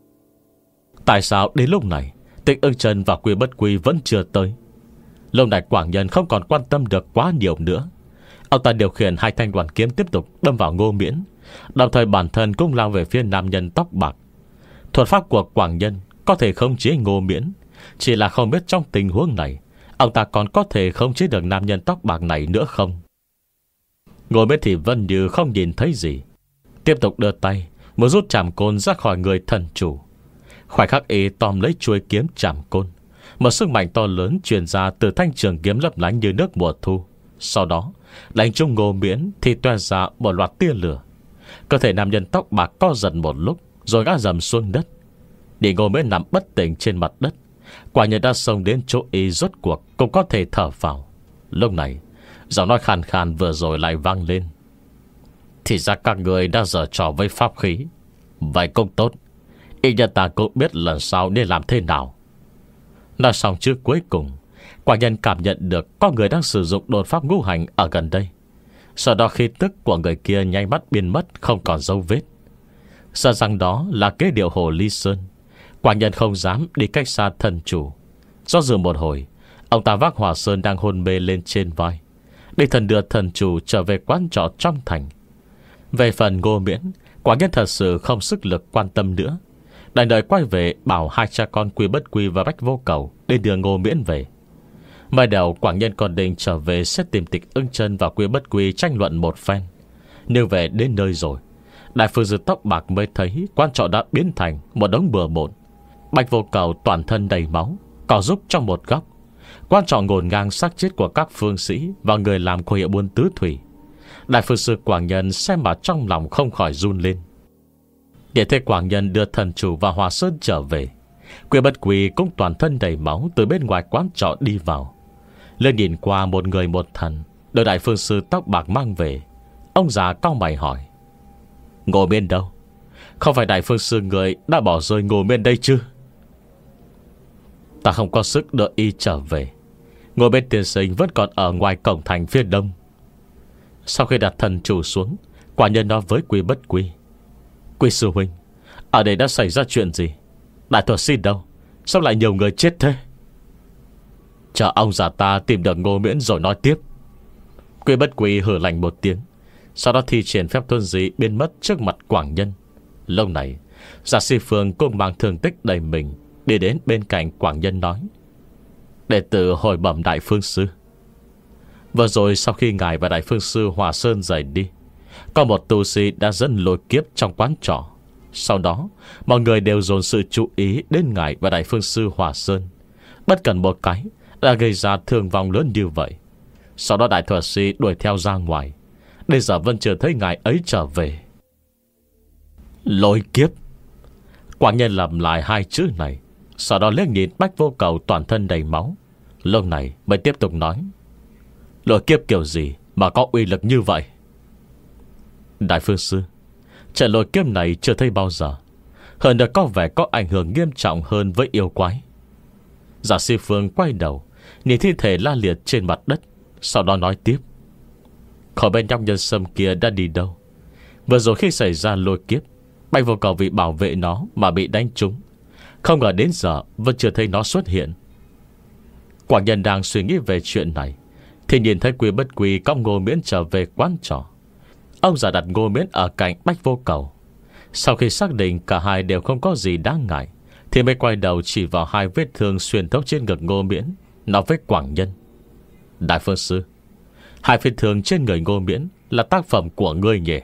Tại sao đến lúc này Tịch Ưng Chân và Quy Bất Quy vẫn chưa tới? Lúc này Quảng Nhân không còn quan tâm được quá nhiều nữa. Ông ta điều khiển hai thanh đoàn kiếm tiếp tục đâm vào Ngô Miễn, đồng thời bản thân cũng lao về phía nam nhân tóc bạc. Thuật pháp của Quảng Nhân có thể khống chế Ngô Miễn, chỉ là không biết trong tình huống này ông ta còn có thể khống chế được nam nhân tóc bạc này nữa không. Ngô Miễn thì vẫn như không nhìn thấy gì, tiếp tục đưa tay muốn rút trảm côn ra khỏi người thần chủ. Khoảnh khắc y tóm lấy chuôi kiếm trảm côn, một sức mạnh to lớn truyền ra từ thanh trường kiếm lấp lánh như nước mùa thu. Sau đó đánh trúng Ngô Miễn thì toe ra một loạt tia lửa. Cơ thể nam nhân tóc bạc co giật một lúc rồi ngã dầm xuống đất. Để Ngô Miễn nằm bất tỉnh trên mặt đất. Quả nhiên đã xông đến chỗ y rốt cuộc cũng có thể thở vào. Lúc này giọng nói khàn khàn vừa rồi lại vang lên. Thì ra các người đã giở trò với pháp khí. Vậy cũng tốt, ít nhất ta cũng biết lần sau nên làm thế nào. Nói xong trước cuối cùng, Quảng Nhân cảm nhận được có người đang sử dụng đột pháp ngũ hành ở gần đây. Sau đó khí tức của người kia nhanh mắt biến mất, không còn dấu vết. Sợ rằng đó là kế điệu Hồ Ly Sơn, Quảng Nhân không dám đi cách xa thần chủ. Do dự một hồi, ông ta vác Hòa Sơn đang hôn mê lên trên vai, để thần đưa thần chủ trở về quán trọ trong thành. Về phần Ngô Miễn, Quảng Nhân thật sự không sức lực quan tâm nữa, đành đợi quay về bảo hai cha con Quy Bất Quy và Bách Vô Cầu để đưa Ngô Miễn về. Mới đầu Quảng Nhân còn định trở về sẽ tìm Tịch Ưng Chân và Quy Bất Quy tranh luận một phen. Nhưng về đến nơi rồi, đại phương sư tóc bạc mới thấy quan trọ đã biến thành một đống bừa bộn. Bạch Vô Cầu toàn thân đầy máu, cỏ rúc trong một góc. Quan trọ ngổn ngang xác chết của các phương sĩ và người làm của hiệu buôn tứ thủy. Đại phương sư Quảng Nhân xem mà trong lòng không khỏi run lên. Để thấy Quảng Nhân đưa thần chủ và Hòa Sơn trở về, Quy Bất Quy cũng toàn thân đầy máu từ bên ngoài quán trọ đi vào. Lên nhìn qua một người một thần được Đại Phương Sư tóc bạc mang về. Ông già cau mày hỏi: Ngô Miên đâu? Không phải Đại Phương Sư người đã bỏ rơi Ngô Miên đây chứ? Ta không có sức đợi y trở về. Ngô Miên tiên sinh vẫn còn ở ngoài cổng thành phía đông. Sau khi đặt thần chủ xuống, Quả Nhân nói với Quy Bất Quy: Quy sư huynh, ở đây đã xảy ra chuyện gì? Đại thuật sĩ đâu? Sao lại nhiều người chết thế? Chờ ông già ta tìm được Ngô Miễn rồi nói tiếp. Quy Bất Quy hừ lạnh một tiếng, sau đó thi triển phép tuân dị biến mất trước mặt Quảng Nhân. Lúc này Giả Si Phương cũng mang thương tích đầy mình đi đến bên cạnh Quảng Nhân nói: Đệ tử hồi bẩm Đại Phương Sư, vừa rồi sau khi ngài và Đại Phương Sư Hòa Sơn rời đi, có một tu sĩ đã dẫn lôi kiếp trong quán trọ. Sau đó mọi người đều dồn sự chú ý đến ngài và Đại Phương Sư Hòa Sơn. Bất cần một cái đã gây ra thương vong lớn như vậy. Sau đó đại thuật sĩ đuổi theo ra ngoài. Bây giờ vẫn chưa thấy ngài ấy trở về. Lôi kiếp. Quảng Nhân lặp lại hai chữ này, sau đó liếc nhìn Bách Vô Cầu toàn thân đầy máu. Lúc này mới tiếp tục nói: Lôi kiếp kiểu gì mà có uy lực như vậy? Đại Phương Sư, trận lôi kiếp này chưa thấy bao giờ, hơn nữa có vẻ có ảnh hưởng nghiêm trọng hơn với yêu quái. Giả Si Phương quay đầu nhìn thi thể la liệt trên mặt đất, sau đó nói tiếp: Khỏi bên trong nhân sâm kia đã đi đâu? Vừa rồi khi xảy ra lôi kiếp, Bạch Vô Cầu vì bảo vệ nó mà bị đánh trúng, không ngờ đến giờ vẫn chưa thấy nó xuất hiện. Quảng Nhân đang suy nghĩ về chuyện này thì nhìn thấy Quy Bất Quy cõng Ngô Miễn trở về quán trọ. Ông già đặt Ngô Miễn ở cạnh Bách Vô Cầu. Sau khi xác định cả hai đều không có gì đáng ngại, thì mới quay đầu chỉ vào hai vết thương xuyên thấu trên ngực Ngô Miễn, nói với Quảng Nhân: Đại Phương Sư, hai vết thương trên người Ngô Miễn là tác phẩm của ngươi nhỉ?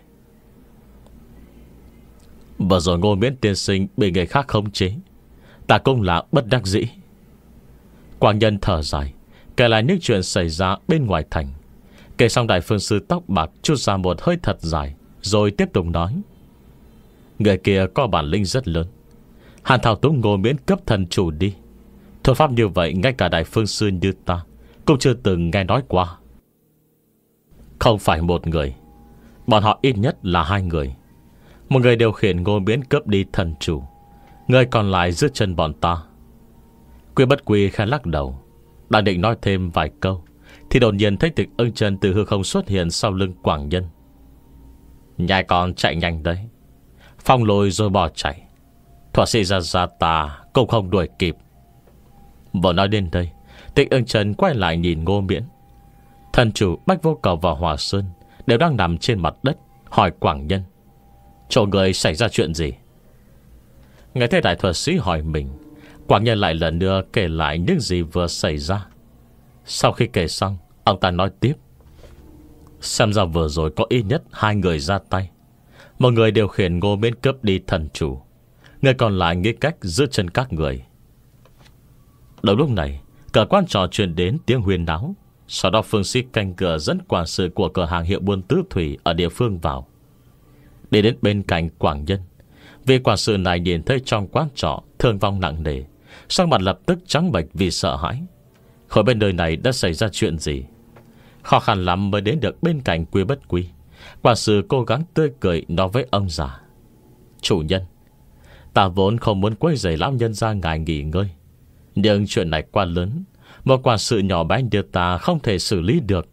Vừa rồi Ngô Miễn tiên sinh bị người khác khống chế, ta cũng là bất đắc dĩ. Quảng Nhân thở dài kể lại những chuyện xảy ra bên ngoài thành. Kể xong, Đại Phương Sư tóc bạc chút ra một hơi thật dài, rồi tiếp tục nói: Người kia có bản lĩnh rất lớn, hàn thao túng Ngô Miễn cấp thần chủ đi. Thuật pháp như vậy ngay cả Đại Phương Sư như ta cũng chưa từng nghe nói qua. Không phải một người, bọn họ ít nhất là hai người. Một người điều khiển Ngô Miễn cướp đi thần chủ, người còn lại giữ chân bọn ta. Quy Bất Quy khẽ lắc đầu, đang định nói thêm vài câu thì đột nhiên thấy Tịch Ưng Chân từ hư không xuất hiện sau lưng Quảng Nhân. Nhai con chạy nhanh đấy, phong lôi rồi bỏ chạy, thuật sĩ ra ra ta cũng không đuổi kịp. Vừa nói đến đây, Tịch Ưng Chân quay lại nhìn Ngô Miễn. Thần chủ, Bách Vô Cầu và Hòa Sơn đều đang nằm trên mặt đất, hỏi Quảng Nhân: Chỗ người xảy ra chuyện gì? Nghe thấy đại thuật sĩ hỏi mình, Quảng Nhân lại lần nữa kể lại những gì vừa xảy ra. Sau khi kể xong, ông ta nói tiếp: Xem ra vừa rồi có ít nhất hai người ra tay. Một người điều khiển Ngô Miễn cướp đi thần chủ, người còn lại nghĩ cách giữ chân các người. Đầu lúc này, cả quán trò truyền đến tiếng huyên náo. Sau đó phương sĩ canh cửa dẫn quản sự của cửa hàng hiệu buôn tứ thủy ở địa phương vào, đi đến bên cạnh Quảng Nhân. Vì quản sự này nhìn thấy trong quán trọ thương vong nặng nề, sắc mặt lập tức trắng bệch vì sợ hãi. Khỏi bên nơi này đã xảy ra chuyện gì? Khó khăn lắm mới đến được bên cạnh Quy Bất Quy. Quản sự cố gắng tươi cười nói với ông già: Chủ nhân, ta vốn không muốn quấy rầy lão nhân ra ngài nghỉ ngơi, nhưng chuyện này quá lớn, một quản sự nhỏ bé như ta không thể xử lý được.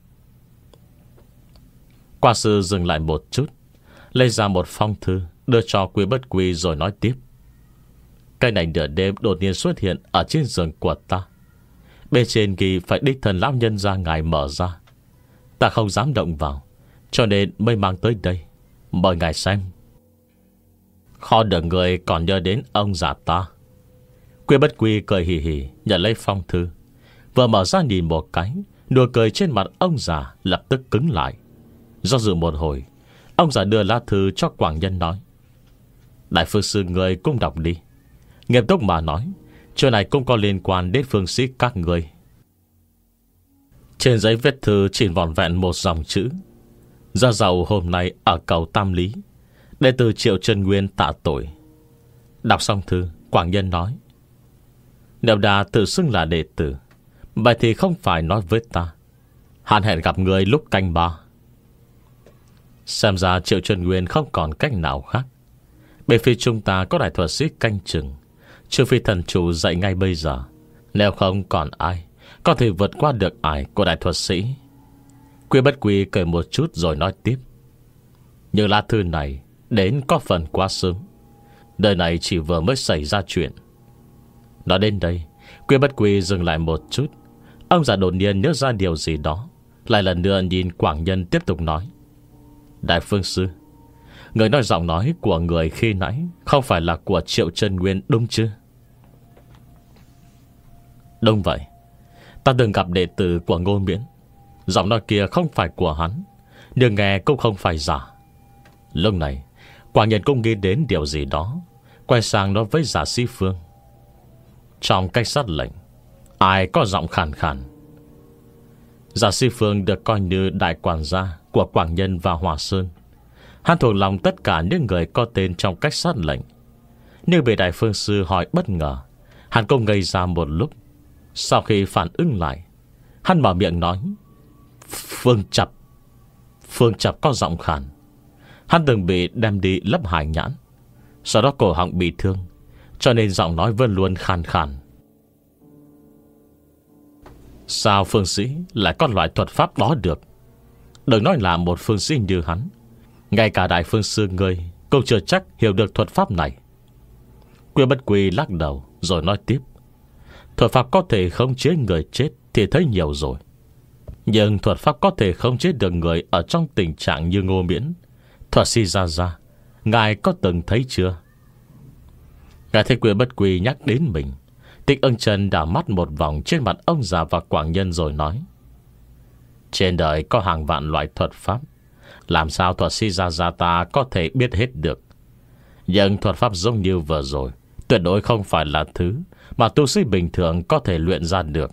Quản sự dừng lại một chút, lấy ra một phong thư đưa cho Quy Bất Quy rồi nói tiếp: Cái này nửa đêm đột nhiên xuất hiện ở trên giường của ta. Bên trên ghi phải đích thân lão nhân ra ngài mở ra. Ta không dám động vào, cho nên mới mang tới đây, mời ngài xem. Khó được người còn nhớ đến ông già ta. Quy Bất Quy cười hì hì nhận lấy phong thư, vừa mở ra nhìn một cái, nụ cười trên mặt ông già lập tức cứng lại. Do dự một hồi, ông già đưa lá thư cho Quảng Nhân nói: Đại Phương Sư người cũng đọc đi. Nghiêm túc mà nói, chuyện này cũng có liên quan đến phương sĩ các người. Trên giấy viết thư chỉ vỏn vẹn một dòng chữ: Gia giàu hôm nay ở cầu Tam Lý, Đệ tử Triệu Chân Nguyên tạ tội. Đọc xong thư, Quảng Nhân nói: Nếu đã tự xưng là đệ tử, vậy thì không phải nói với ta. Hắn hẹn gặp người lúc canh ba. Xem ra Triệu Chân Nguyên không còn cách nào khác. Bên phía chúng ta có đại thuật sĩ canh chừng, trừ phi thần chủ dạy ngay bây giờ. Nếu không còn ai có thể vượt qua được ải của đại thuật sĩ. Quy Bất Quy cười một chút rồi nói tiếp: Nhưng lá thư này đến có phần quá sớm. Đời này chỉ vừa mới xảy ra chuyện. Nói đến đây, Quy Bất Quy dừng lại một chút. Ông già đột nhiên nhớ ra điều gì đó, lại lần nữa nhìn Quảng Nhân tiếp tục nói: Đại phương sư, người nói giọng nói của người khi nãy không phải là của Triệu Chân Nguyên đúng chứ? Đúng vậy. Ta từng gặp đệ tử của Ngô Miễn. Giọng nói kia không phải của hắn, nhưng nghe cũng không phải giả. Lúc này Quảng Nhân cũng nghĩ đến điều gì đó, quay sang nói với Giả Sĩ Phương: Trong cách sát lệnh, ai có giọng khàn khàn? Giả Sĩ Phương được coi như đại quản gia của Quảng Nhân và Hòa Sơn. Hắn thuộc lòng tất cả những người có tên trong cách sát lệnh. Nhưng bị đại phương sư hỏi bất ngờ, hắn cũng ngây ra một lúc. Sau khi phản ứng lại, hắn mở miệng nói: Phương Chập. Phương Chập có giọng khàn. Hắn từng bị đem đi lấp hải nhãn, sau đó cổ họng bị thương, cho nên giọng nói vẫn luôn khàn khàn. Sao phương sĩ lại có loại thuật pháp đó được? Đừng nói là một phương sĩ như hắn, ngay cả đại phương sư ngươi cũng chưa chắc hiểu được thuật pháp này. Quy Bất Quy lắc đầu rồi nói tiếp: Thuật pháp có thể khống chế người chết thì thấy nhiều rồi, nhưng thuật pháp có thể khống chế được người ở trong tình trạng như Ngô Miễn, thuật sĩ Gia Gia, ngài có từng thấy chưa? Ngài thấy Quy Bất Quy nhắc đến mình, Tích Ưng Chân đảo mắt một vòng trên mặt ông già và Quảng Nhân rồi nói: Trên đời có hàng vạn loại thuật pháp, làm sao thuật sĩ Gia Gia ta có thể biết hết được? Nhưng thuật pháp giống như vừa rồi tuyệt đối không phải là thứ mà tu sĩ bình thường có thể luyện ra được.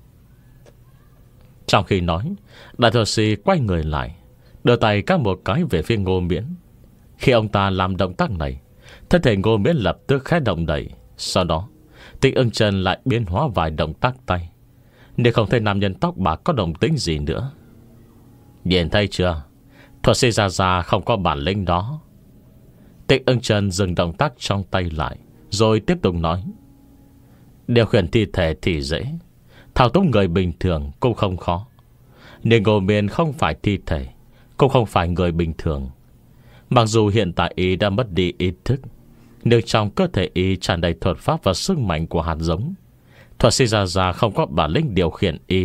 Trong khi nói, đại thuật sĩ quay người lại, đưa tay các một cái về phía Ngô Miễn. Khi ông ta làm động tác này, thân thể Ngô Miễn lập tức khẽ động đậy. Sau đó Tích Ưng Chân lại biến hóa vài động tác tay, nên không thấy nam nhân tóc bạc có động tĩnh gì nữa. Nhìn thấy chưa, thuật sĩ Gia Gia không có bản lĩnh đó. Tích Ưng Chân dừng động tác trong tay lại, rồi tiếp tục nói: Điều khiển thi thể thì dễ, thao túng người bình thường cũng không khó. Nhưng Ngô Miễn không phải thi thể, cũng không phải người bình thường. Mặc dù hiện tại y đã mất đi ý thức, nhưng trong cơ thể y tràn đầy thuật pháp và sức mạnh của hạt giống. Thuật sĩ Gia Gia không có bản lĩnh điều khiển y.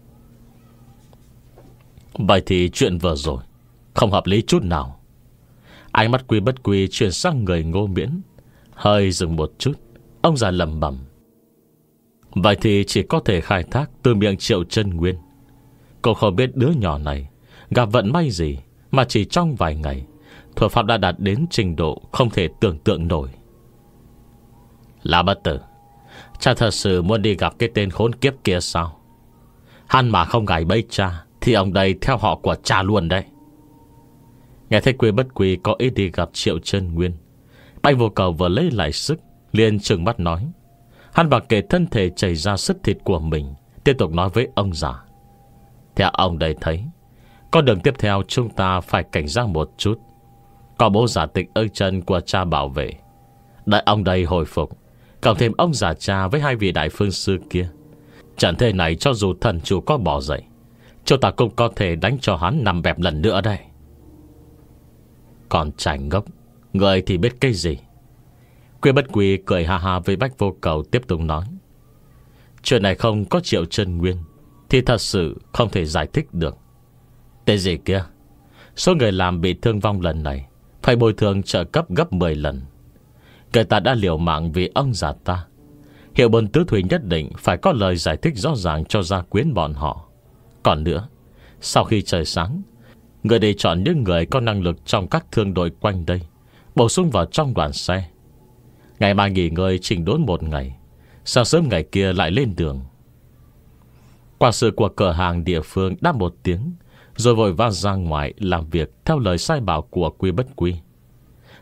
Vậy thì chuyện vừa rồi không hợp lý chút nào. Ánh mắt Quy Bất Quy chuyển sang người Ngô Miễn, hơi dừng một chút. Ông già lẩm bẩm: Vậy thì chỉ có thể khai thác từ miệng Triệu Chân Nguyên. Cô không biết đứa nhỏ này gặp vận may gì mà chỉ trong vài ngày thuật pháp đã đạt đến trình độ không thể tưởng tượng nổi. Là Bất Tử, cha thật sự muốn đi gặp cái tên khốn kiếp kia sao? Hắn mà không gài bẫy cha thì ông đây theo họ của cha luôn đấy. Nghe thấy Quy Bất Quy có ý đi gặp Triệu Chân Nguyên, Bạch Vô Cầu vừa lấy lại sức, liền trừng mắt nói. Hắn mặc kệ thân thể chảy ra sức thịt của mình, tiếp tục nói với ông già: Theo ông đây thấy, con đường tiếp theo chúng ta phải cảnh giác một chút. Có bố giả Tịch Ưng Chân của cha bảo vệ. Đợi ông đây hồi phục, cộng thêm ông già cha với hai vị đại phương sư kia, trận thế này cho dù thần chủ có bỏ dậy, chúng ta cũng có thể đánh cho hắn nằm bẹp lần nữa đây. Còn trai ngốc, người thì biết cái gì? Quy Bất Quy cười ha ha với Bách Vô Cầu, tiếp tục nói: Chuyện này không có Triệu Chân Nguyên thì thật sự không thể giải thích được. Tên gì kia, số người làm bị thương vong lần này phải bồi thường trợ cấp gấp mười lần. Người ta đã liều mạng vì ông già ta. Hiệu Bồn Tứ Thủy nhất định phải có lời giải thích rõ ràng cho gia quyến bọn họ. Còn nữa, sau khi trời sáng, người để chọn những người có năng lực trong các thương đội quanh đây, bổ sung vào trong đoàn xe. Ngày mai nghỉ ngơi chỉnh đốn một ngày, sáng sớm ngày kia lại lên đường. Quản sự của cửa hàng địa phương đáp một tiếng, rồi vội vã ra ngoài làm việc theo lời sai bảo của Quy Bất Quy.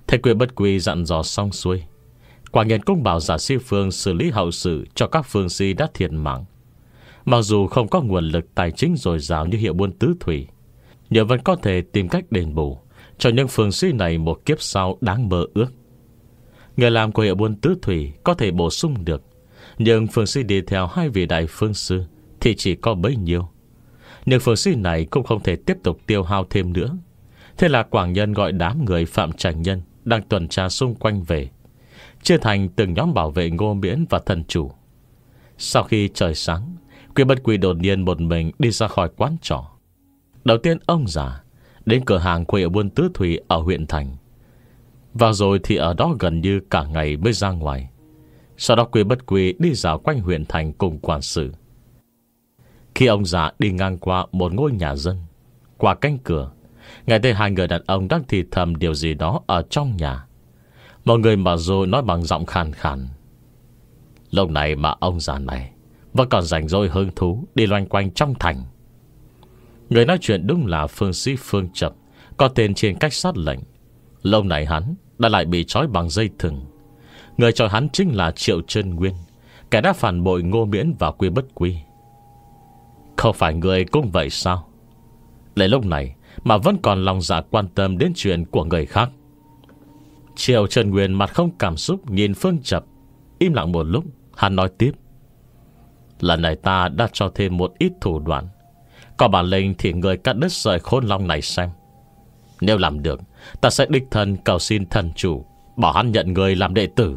Thầy Quy Bất Quy dặn dò xong xuôi, quả nhân cũng bảo Giả Si Phương xử lý hậu sự cho các phương si đã thiệt mạng. Mặc dù không có nguồn lực tài chính dồi dào như Hiệu Buôn Tứ Thủy, nhưng vẫn có thể tìm cách đền bù cho những phương si này một kiếp sau đáng mơ ước. Người làm của Hiệu Buôn Tứ Thủy có thể bổ sung được, nhưng phương si đi theo hai vị đại phương sư thì chỉ có bấy nhiêu. Nhưng phương si này cũng không thể tiếp tục tiêu hao thêm nữa. Thế là Quảng Nhân gọi đám người Phạm Trạch Nhân đang tuần tra xung quanh về, chia thành từng nhóm bảo vệ Ngô Miễn và thần chủ. Sau khi trời sáng, Quy Bất Quy đột nhiên một mình đi ra khỏi quán trọ. Đầu tiên ông già đến cửa hàng của Hiệu Buôn Tứ Thủy ở huyện thành. Vào rồi thì ở đó gần như cả ngày mới ra ngoài. Sau đó Quy Bất Quy đi dạo quanh huyện thành cùng quản sự. Khi ông già đi ngang qua một ngôi nhà dân, qua cánh cửa, nghe thấy hai người đàn ông đang thì thầm điều gì đó ở trong nhà. Một người mà rồi nói bằng giọng khàn khàn: "Lúc này mà ông già này vẫn còn rảnh rỗi hứng thú đi loanh quanh trong thành." Người nói chuyện đúng là phương sĩ Phương Chập, có tên trên cách sát lệnh. Lâu này hắn đã lại bị trói bằng dây thừng. Người trói hắn chính là Triệu Chân Nguyên, kẻ đã phản bội Ngô Miễn và Quy Bất Quy. Không phải người cũng vậy sao? Lấy lúc này mà vẫn còn lòng dạ quan tâm đến chuyện của người khác. Triệu Chân Nguyên mặt không cảm xúc nhìn Phương Chập, im lặng một lúc. Hắn nói tiếp: "Lần này ta đã cho thêm một ít thủ đoạn. Có bản lĩnh thì người cắt đứt sợi khôn long này xem. Nếu làm được, ta sẽ đích thân cầu xin thần chủ bảo hắn nhận người làm đệ tử."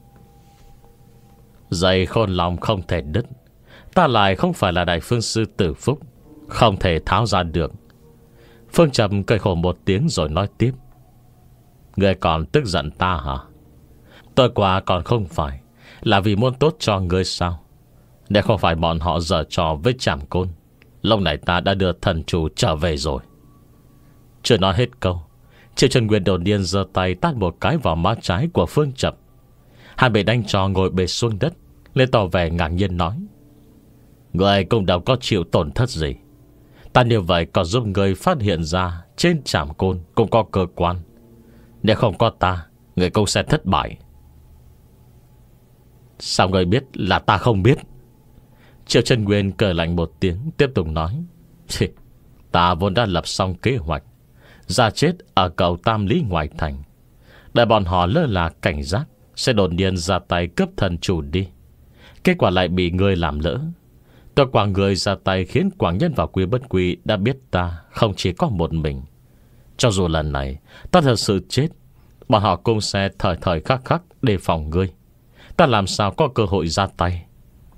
Dây khôn long không thể đứt, ta lại không phải là đại phương sư Tử Phúc, không thể tháo ra được. Phương Trầm cười khổ một tiếng rồi nói tiếp: "Người còn tức giận ta hả? Tôi qua còn không phải là vì muốn tốt cho ngươi sao? Nếu không phải bọn họ giở trò với Trảm Côn, lúc này ta đã đưa thần chủ trở về rồi." Chưa nói hết câu, Triệu Chân Nguyên đột nhiên giơ tay tát một cái vào má trái của Phương Chập. Hai bị đánh cho ngồi bệt xuống đất, lên tỏ vẻ ngạc nhiên nói: "Người cũng đâu có chịu tổn thất gì. Ta như vậy còn giúp người phát hiện ra trên Trảm Côn cũng có cơ quan. Nếu không có ta, người cũng sẽ thất bại." "Sao người biết là ta không biết?" Triệu Chân Nguyên cười lạnh một tiếng, tiếp tục nói: "Ta vốn đã lập xong kế hoạch ra chết ở cầu Tam Lý ngoài thành, để bọn họ lơ là cảnh giác, sẽ đột nhiên ra tay cướp thần chủ đi. Kết quả lại bị người làm lỡ. Tôi quảng người ra tay khiến Quảng Nhân và Quy Bất Quy đã biết ta không chỉ có một mình. Cho dù lần này ta thật sự chết, bọn họ cũng sẽ thời thời khắc khắc đề phòng ngươi. Ta làm sao có cơ hội ra tay."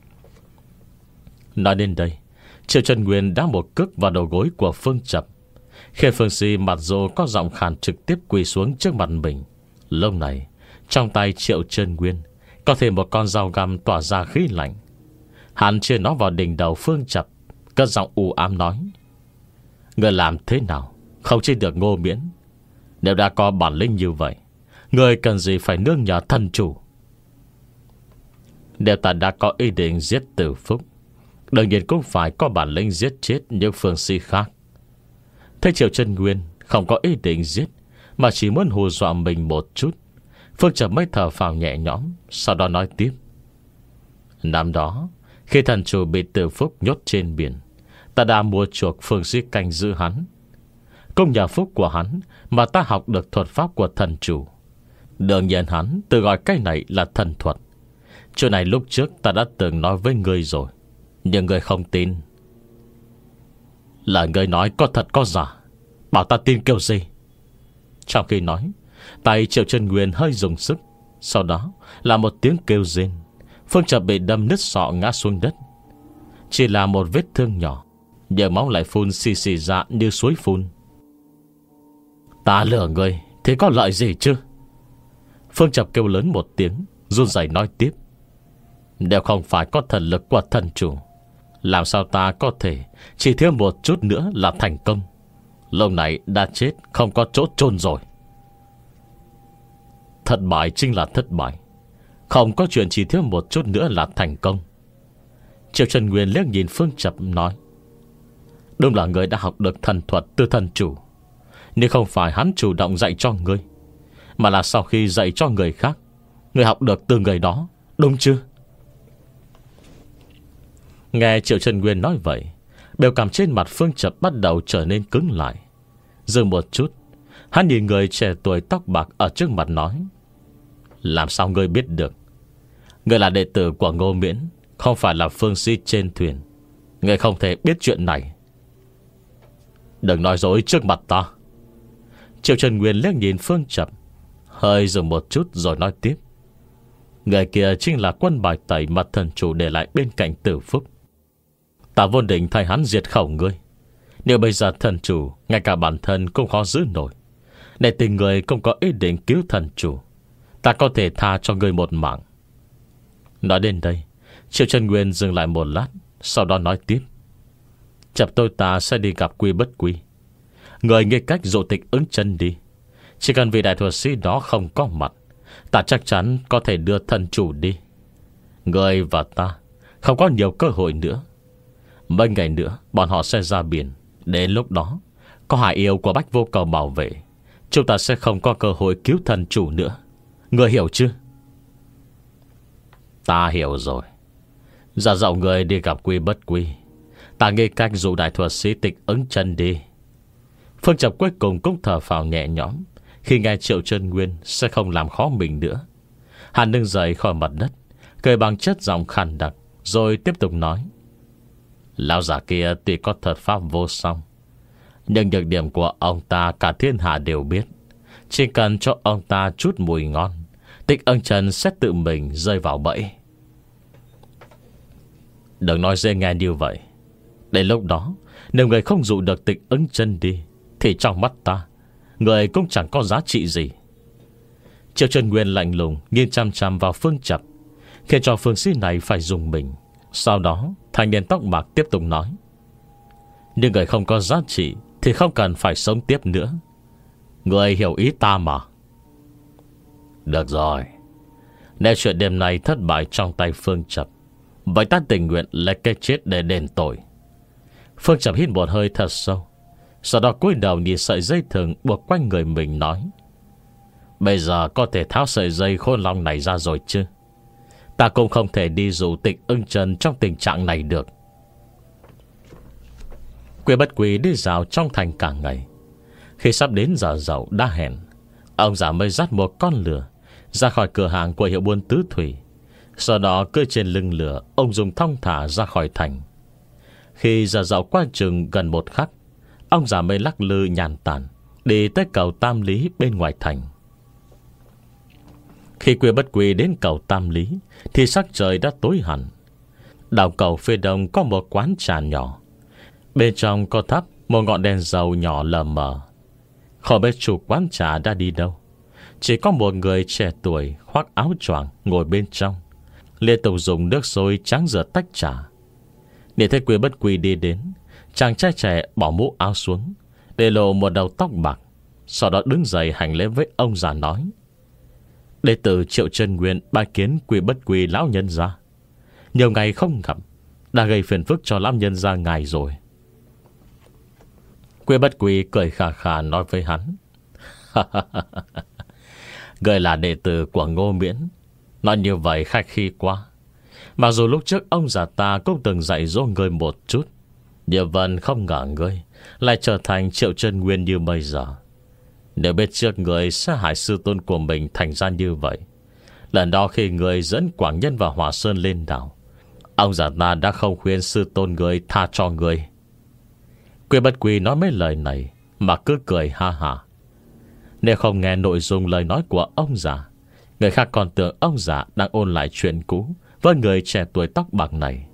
Nói đến đây, Triệu Chân Nguyên đã một cước vào đầu gối của Phương Chập, khi Phương Si mặt dù có giọng khàn trực tiếp quỳ xuống trước mặt mình. Lúc này trong tay Triệu Chân Nguyên có thêm một con dao găm tỏa ra khí lạnh. Hắn chia nó vào đỉnh đầu Phương Chập, cất giọng u ám nói: "Người làm thế nào không chỉ được Ngô Miễn? Nếu đã có bản lĩnh như vậy, người cần gì phải nương nhờ thần chủ? Nếu ta đã có ý định giết Tử Phúc, đương nhiên cũng phải có bản lĩnh giết chết những phương si khác." Thế Triệu Chân Nguyên không có ý định giết, mà chỉ muốn hù dọa mình một chút. Phương Chập mới thở phào nhẹ nhõm, sau đó nói tiếp: "Năm đó khi thần chủ bị Tử Phúc nhốt trên biển, ta đã mua chuộc phương sĩ canh giữ hắn. Cũng nhờ phúc của hắn mà ta học được thuật pháp của thần chủ. Đương nhiên hắn tự gọi cái này là thần thuật. Chuyện này lúc trước ta đã từng nói với ngươi rồi, nhưng ngươi không tin. Là ngươi nói có thật có giả, bảo ta tin kiểu gì?" Trong khi nói, tay Triệu Chân Nguyên hơi dùng sức, sau đó là một tiếng kêu rên. Phương Chập bị đâm nứt sọ ngã xuống đất. Chỉ là một vết thương nhỏ, nhưng máu lại phun xì xì ra như suối phun. "Ta lừa ngươi thì có lợi gì chứ?" Phương Chập kêu lớn một tiếng, run rẩy nói tiếp: "Nếu không phải có thần lực của thần chủ, làm sao ta có thể chỉ thiếu một chút nữa là thành công? Lâu này đã chết không có chỗ chôn rồi." Thất bại chính là thất bại, không có chuyện chỉ thiếu một chút nữa là thành công. Triệu Chân Nguyên liếc nhìn Phương Chập nói: "Đúng là người đã học được thần thuật từ thần chủ, nhưng không phải hắn chủ động dạy cho ngươi. mà là sau khi dạy cho người khác. Người học được từ người đó, đúng chứ? Nghe Triệu Chân Nguyên nói vậy, biểu cảm trên mặt Phương Chập bắt đầu trở nên cứng lại. Dừng một chút, hắn nhìn người trẻ tuổi tóc bạc ở trước mặt nói: làm sao ngươi biết được? Ngươi là đệ tử của Ngô Miễn, không phải là phương sĩ trên thuyền. Ngươi không thể biết chuyện này. Đừng nói dối trước mặt ta. Triệu Trần Nguyên liếc nhìn Phương Chập, hơi dừng một chút rồi nói tiếp: người kia chính là quân bài tẩy mà thần chủ để lại bên cạnh Tử Phúc. Ta vốn định thay hắn diệt khẩu ngươi. Nếu bây giờ thần chủ ngay cả bản thân cũng khó giữ nổi, để tình người không có ý định cứu thần chủ, ta có thể tha cho ngươi một mạng. Nói đến đây, Triệu Trần Nguyên dừng lại một lát, sau đó nói tiếp: Chập tôi ta sẽ đi gặp Quy Bất Quy. Người nghĩ cách dụ tịch ứng chân đi. Chỉ cần vị đại thuật sĩ đó không có mặt, ta chắc chắn có thể đưa thần chủ đi. Người và ta không có nhiều cơ hội nữa. Mấy ngày nữa bọn họ sẽ ra biển. Đến lúc đó, có hải yêu của Bách Vô Cầu bảo vệ, chúng ta sẽ không có cơ hội cứu thần chủ nữa. Người hiểu chứ? Ta hiểu rồi. Giả dạo người đi gặp Quy Bất Quy, ta nghĩ cách dụ đại thuật sĩ tịch ứng chân đi. Phương Chập cuối cùng cũng thở phào nhẹ nhõm khi nghe Triệu Chân Nguyên sẽ không làm khó mình nữa. Hắn đứng dậy khỏi mặt đất, cười bằng chất giọng khàn đặc, rồi tiếp tục nói: lão già kia tuy có thuật pháp vô song, nhưng nhược điểm của ông ta cả thiên hạ đều biết. Chỉ cần cho ông ta chút mùi ngon, tịch ân chân sẽ tự mình rơi vào bẫy. Đừng nói dễ nghe như vậy. Đến lúc đó, nếu người không dụ được tịch ứng chân đi, thì trong mắt ta, người cũng chẳng có giá trị gì. Triệu Trần Nguyên lạnh lùng nhìn chăm chăm vào Phương Chập, khiến cho phương sĩ này phải dùng mình. Sau đó thanh niên tóc bạc tiếp tục nói: nhưng người không có giá trị thì không cần phải sống tiếp nữa. Người hiểu ý ta mà. Được rồi, nếu chuyện đêm nay thất bại trong tay Phương Chập, vậy ta tình nguyện lấy cái chết để đền tội. Phương Chập hít một hơi thật sâu, sau đó cúi đầu nhìn sợi dây thừng buộc quanh người mình nói: bây giờ có thể tháo sợi dây khôn long này ra rồi chứ? Ta cũng không thể đi dụ tịch ưng chân trong tình trạng này được. Quy Bất Quy đi dạo trong thành cả ngày. Khi sắp đến giờ dậu đã hẹn, ông già mới dắt một con lừa ra khỏi cửa hàng của hiệu buôn tứ thủy. Sau đó cưỡi trên lưng lừa, ông dùng thong thả ra khỏi thành. Khi giờ dậu qua chừng gần một khắc, ông già mới lắc lư nhàn tản đi tới cầu Tam Lý bên ngoài thành. Khi Quy Bất Quy đến cầu Tam Lý thì sắc trời đã tối hẳn. Đảo cầu phía đông có một quán trà nhỏ, bên trong có thắp một ngọn đèn dầu nhỏ lờ mờ. Không biết chủ quán trà đã đi đâu. Chỉ có một người trẻ tuổi khoác áo choàng ngồi bên trong, liên tục dùng nước sôi tráng rửa tách trà. Để thấy Quy Bất Quy đi đến, chàng trai trẻ bỏ mũ áo xuống, để lộ một đầu tóc bạc. Sau đó đứng dậy hành lễ với ông già nói: đệ tử Triệu Chân Nguyên bái kiến Quy Bất Quy lão nhân gia. Nhiều ngày không gặp, đã gây phiền phức cho lão nhân gia ngài rồi. Quy Bất Quy cười khà khà nói với hắn: người là đệ tử của Ngô Miễn, nói như vậy khách khí quá. Mặc dù lúc trước ông già ta cũng từng dạy dỗ người một chút, nhưng vẫn không ngờ ngươi lại trở thành Triệu Chân Nguyên như bây giờ. Nếu biết trước người sẽ hại sư tôn của mình thành ra như vậy, lần đó khi người dẫn Quảng Nhân và Hòa Sơn lên đảo, ông già ta đã không khuyên sư tôn người tha cho người. Quy Bất Quy nói mấy lời này mà cứ cười ha hả. Nếu không nghe nội dung lời nói của ông già, người khác còn tưởng ông già đang ôn lại chuyện cũ với người trẻ tuổi tóc bạc này.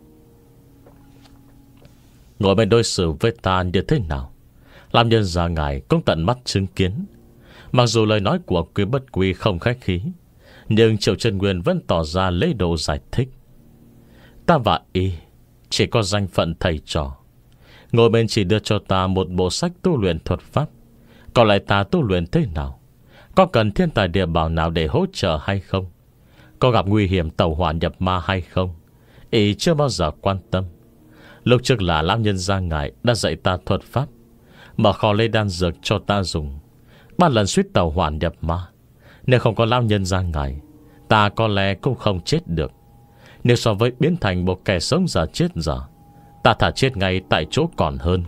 Ngồi bên đối xử với ta như thế nào, làm nhân gia ngài cũng tận mắt chứng kiến. Mặc dù lời nói của Quy Bất Quy không khách khí, nhưng Triệu Chân Nguyên vẫn tỏ ra lễ độ giải thích: ta và y chỉ có danh phận thầy trò. Ngồi bên chỉ đưa cho ta một bộ sách tu luyện thuật pháp, còn lại ta tu luyện thế nào, có cần thiên tài địa bảo nào để hỗ trợ hay không, có gặp nguy hiểm tẩu hỏa nhập ma hay không, y chưa bao giờ quan tâm. Lúc trước là lão nhân gia ngài đã dạy ta thuật pháp, mở kho lấy đan dược cho ta dùng, ba lần suýt tẩu hỏa nhập ma, Nếu không có lão nhân ra ngài, ta có lẽ cũng không chết được. Nếu so với biến thành một kẻ sống giờ chết giờ, ta thà chết ngay tại chỗ còn hơn.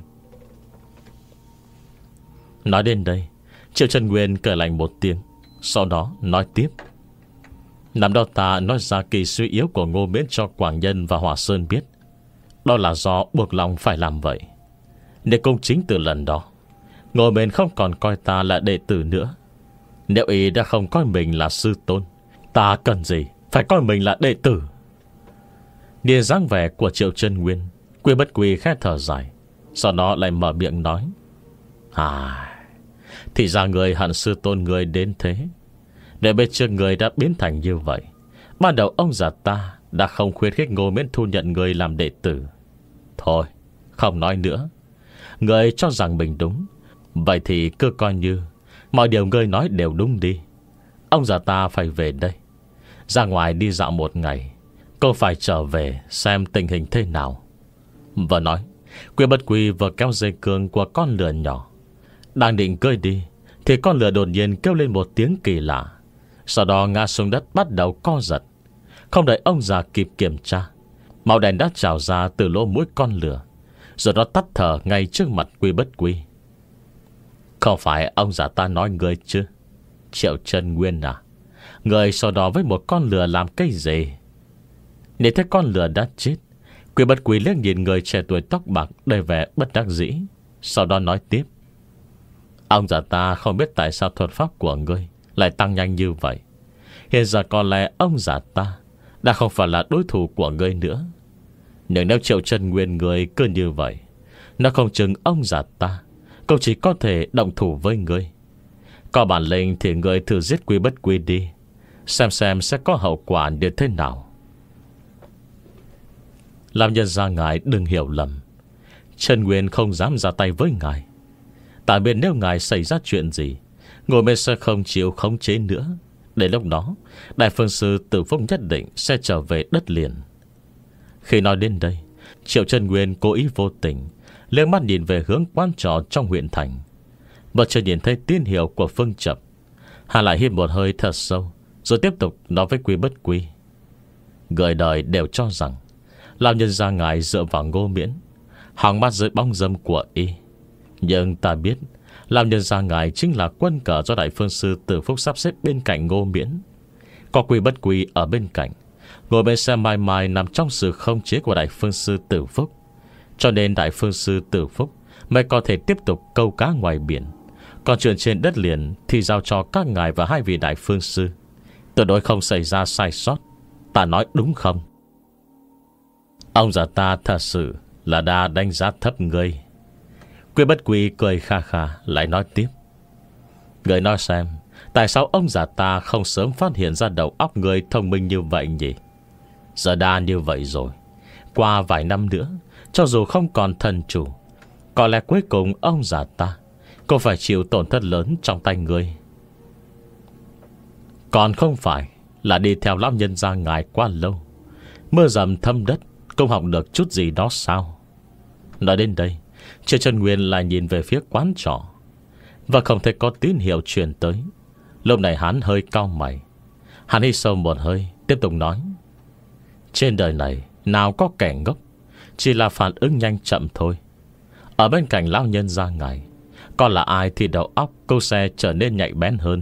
Nói đến đây, Triệu Chân Nguyên cười lạnh một tiếng, sau đó nói tiếp. Năm đó ta nói ra kỳ suy yếu của Ngô Miễn cho Quảng Nhân và Hòa Sơn biết. Đó là do buộc lòng phải làm vậy. Nếu cũng chính từ lần đó, Ngô Miễn không còn coi ta là đệ tử nữa. Nếu ý đã không coi mình là sư tôn, ta cần gì phải coi mình là đệ tử. Nhìn dáng vẻ của Triệu Chân Nguyên, Quy Bất Quy khẽ thở dài, sau đó lại mở miệng nói. À, thì ra người hận sư tôn người đến thế. Để bên trước người đã biến thành như vậy, ban đầu ông già ta đã không khuyến khích Ngô Miễn thu nhận người làm đệ tử. Thôi, không nói nữa. Người cho rằng mình đúng, vậy thì cứ coi như mọi điều người nói đều đúng đi. Ông già ta phải về đây, ra ngoài đi dạo một ngày. Cô phải trở về xem tình hình thế nào. Vừa nói, Quy Bất Quy vừa kéo dây cương của con lừa nhỏ. Đang định cơi đi, thì con lừa đột nhiên kêu lên một tiếng kỳ lạ, sau đó ngã xuống đất bắt đầu co giật. Không đợi ông già kịp kiểm tra, màu đèn đã trào ra từ lỗ mũi con lừa, rồi nó tắt thở ngay trước mặt Quy Bất Quy. Không phải ông già ta nói người chứ, Triệu Chân Nguyên à? Người sau đó với một con lừa làm cái gì? Nếu thấy con lừa đã chết, Quy Bất Quy liếc nhìn người trẻ tuổi tóc bạc đầy vẻ bất đắc dĩ, sau đó nói tiếp. Ông già ta không biết tại sao thuật pháp của ngươi lại tăng nhanh như vậy. Hiện giờ có lẽ ông già ta đã không phải là đối thủ của ngươi nữa. Nhưng nếu Triệu Chân Nguyên ngươi cứ như vậy, nó không chừng ông già ta cũng chỉ có thể động thủ với ngươi. Có bản lĩnh thì ngươi thử giết Quy Bất Quy đi, xem xem sẽ có hậu quả như thế nào. Làm nhân ra ngài đừng hiểu lầm, Chân Nguyên không dám ra tay với ngài. Tại biết nếu ngài xảy ra chuyện gì, Ngô Miễn sẽ không chịu khống chế nữa. Đến lúc đó, Đại Phương Sư Tử Phúc nhất định sẽ trở về đất liền. Khi nói đến đây, Triệu Chân Nguyên cố ý vô tình liếc mắt nhìn về hướng quán trọ trong huyện thành. Bất chợt nhìn thấy tín hiệu của Phương Chập, hắn lại hít một hơi thật sâu, rồi tiếp tục nói với Quy Bất Quy. Người đời đều cho rằng lão nhân gia ngài dựa vào Ngô Miễn, hòng mắt dưới bóng dâm của y. Nhưng ta biết lão nhân gia ngài chính là quân cờ do Đại Phương Sư Tử Phúc sắp xếp bên cạnh Ngô Miễn. Có Quy Bất Quy ở bên cạnh, Ngô Miễn sẽ mãi mãi nằm trong sự khống chế của Đại Phương Sư Tử Phúc. Cho nên Đại Phương Sư Tử Phúc mới có thể tiếp tục câu cá ngoài biển. Còn chuyện trên đất liền thì giao cho các ngài và hai vị Đại Phương Sư. Tuyệt đối không xảy ra sai sót. Ta nói đúng không? Ông già ta thật sự là đã đánh giá thấp ngươi. Quy Bất Quy cười kha kha lại nói tiếp. Người nói xem, tại sao ông già ta không sớm phát hiện ra đầu óc người thông minh như vậy nhỉ? Giờ đã như vậy rồi, qua vài năm nữa, cho dù không còn thần chủ, có lẽ cuối cùng ông già ta cũng phải chịu tổn thất lớn trong tay người. Còn không phải là đi theo lão nhân gia ngài quá lâu, mưa dầm thâm đất cũng học được chút gì đó sao? Nói đến đây, Triệu Chân Nguyên lại nhìn về phía quán trọ, và không thấy có tín hiệu truyền tới. Lúc này hắn hơi cau mày. Hắn hít sâu một hơi, tiếp tục nói. Trên đời này nào có kẻ ngốc, chỉ là phản ứng nhanh chậm thôi. Ở bên cạnh lão nhân gia ngài, còn là ai thì đầu óc cô sẽ trở nên nhạy bén hơn.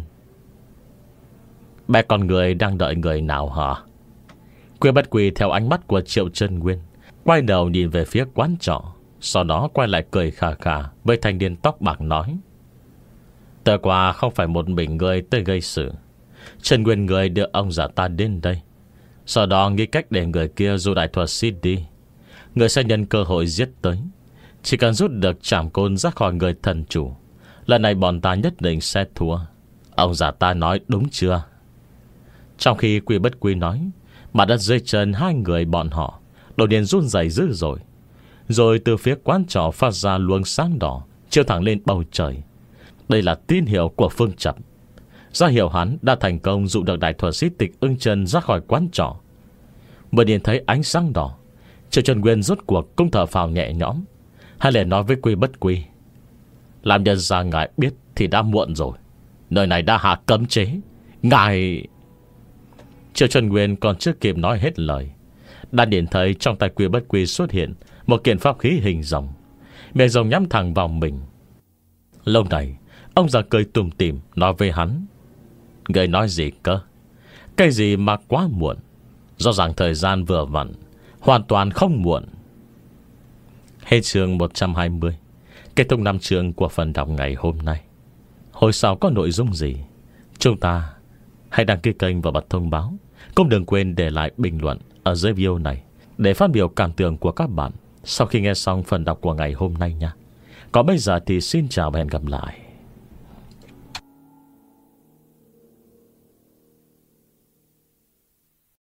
Bé con người đang đợi người nào hả? Quy Bất Quy theo ánh mắt của Triệu Chân Nguyên quay đầu nhìn về phía quán trọ, sau đó quay lại cười khà khà với thanh niên tóc bạc nói. Tối qua không phải một mình người tới gây sự. Trần Nguyên người đưa ông già ta đến đây, sau đó nghĩ cách để người kia dụ đại thuật sĩ đi. Người sẽ nhân cơ hội giết tới. Chỉ cần rút được trảm côn ra khỏi người thần chủ, lần này bọn ta nhất định sẽ thua. Ông già ta nói đúng chưa? Trong khi Quy Bất Quy nói, mặt đất dưới chân hai người bọn họ đột nhiên run rẩy dữ rồi. Rồi từ phía quán trọ phát ra luồng sáng đỏ chiếu thẳng lên bầu trời. Đây là tín hiệu của Phương Chập, ra hiệu hắn đã thành công dụ được đại thuật sĩ Tịch Ưng Chân ra khỏi quán trọ. Vừa nhìn thấy ánh sáng đỏ, Triệu Chân Nguyên rốt cuộc cũng thở phào nhẹ nhõm. Hắn liền nói với Quy Bất Quy, làm nhân ra ngài biết thì đã muộn rồi. Nơi này đã hạ cấm chế, Ngài... Triệu Trần Nguyên còn chưa kịp nói hết lời, đã nhìn thấy trong tay Quy Bất Quy xuất hiện một kiện pháp khí hình rồng, miệng rồng nhắm thẳng vào mình. Lâu này ông già cười tủm tỉm nói với hắn: Người nói gì cơ? Cái gì mà quá muộn? Rõ ràng thời gian vừa vặn, hoàn toàn không muộn. Hết chương một trăm hai mươi. Kết thúc năm chương của phần đọc ngày hôm nay. Hồi sau có nội dung gì, chúng ta hãy đăng ký kênh và bật thông báo. Cũng đừng quên để lại bình luận ở dưới video này để phát biểu cảm tưởng của các bạn sau khi nghe xong phần đọc của ngày hôm nay nha. Còn bây giờ thì xin chào và hẹn gặp lại.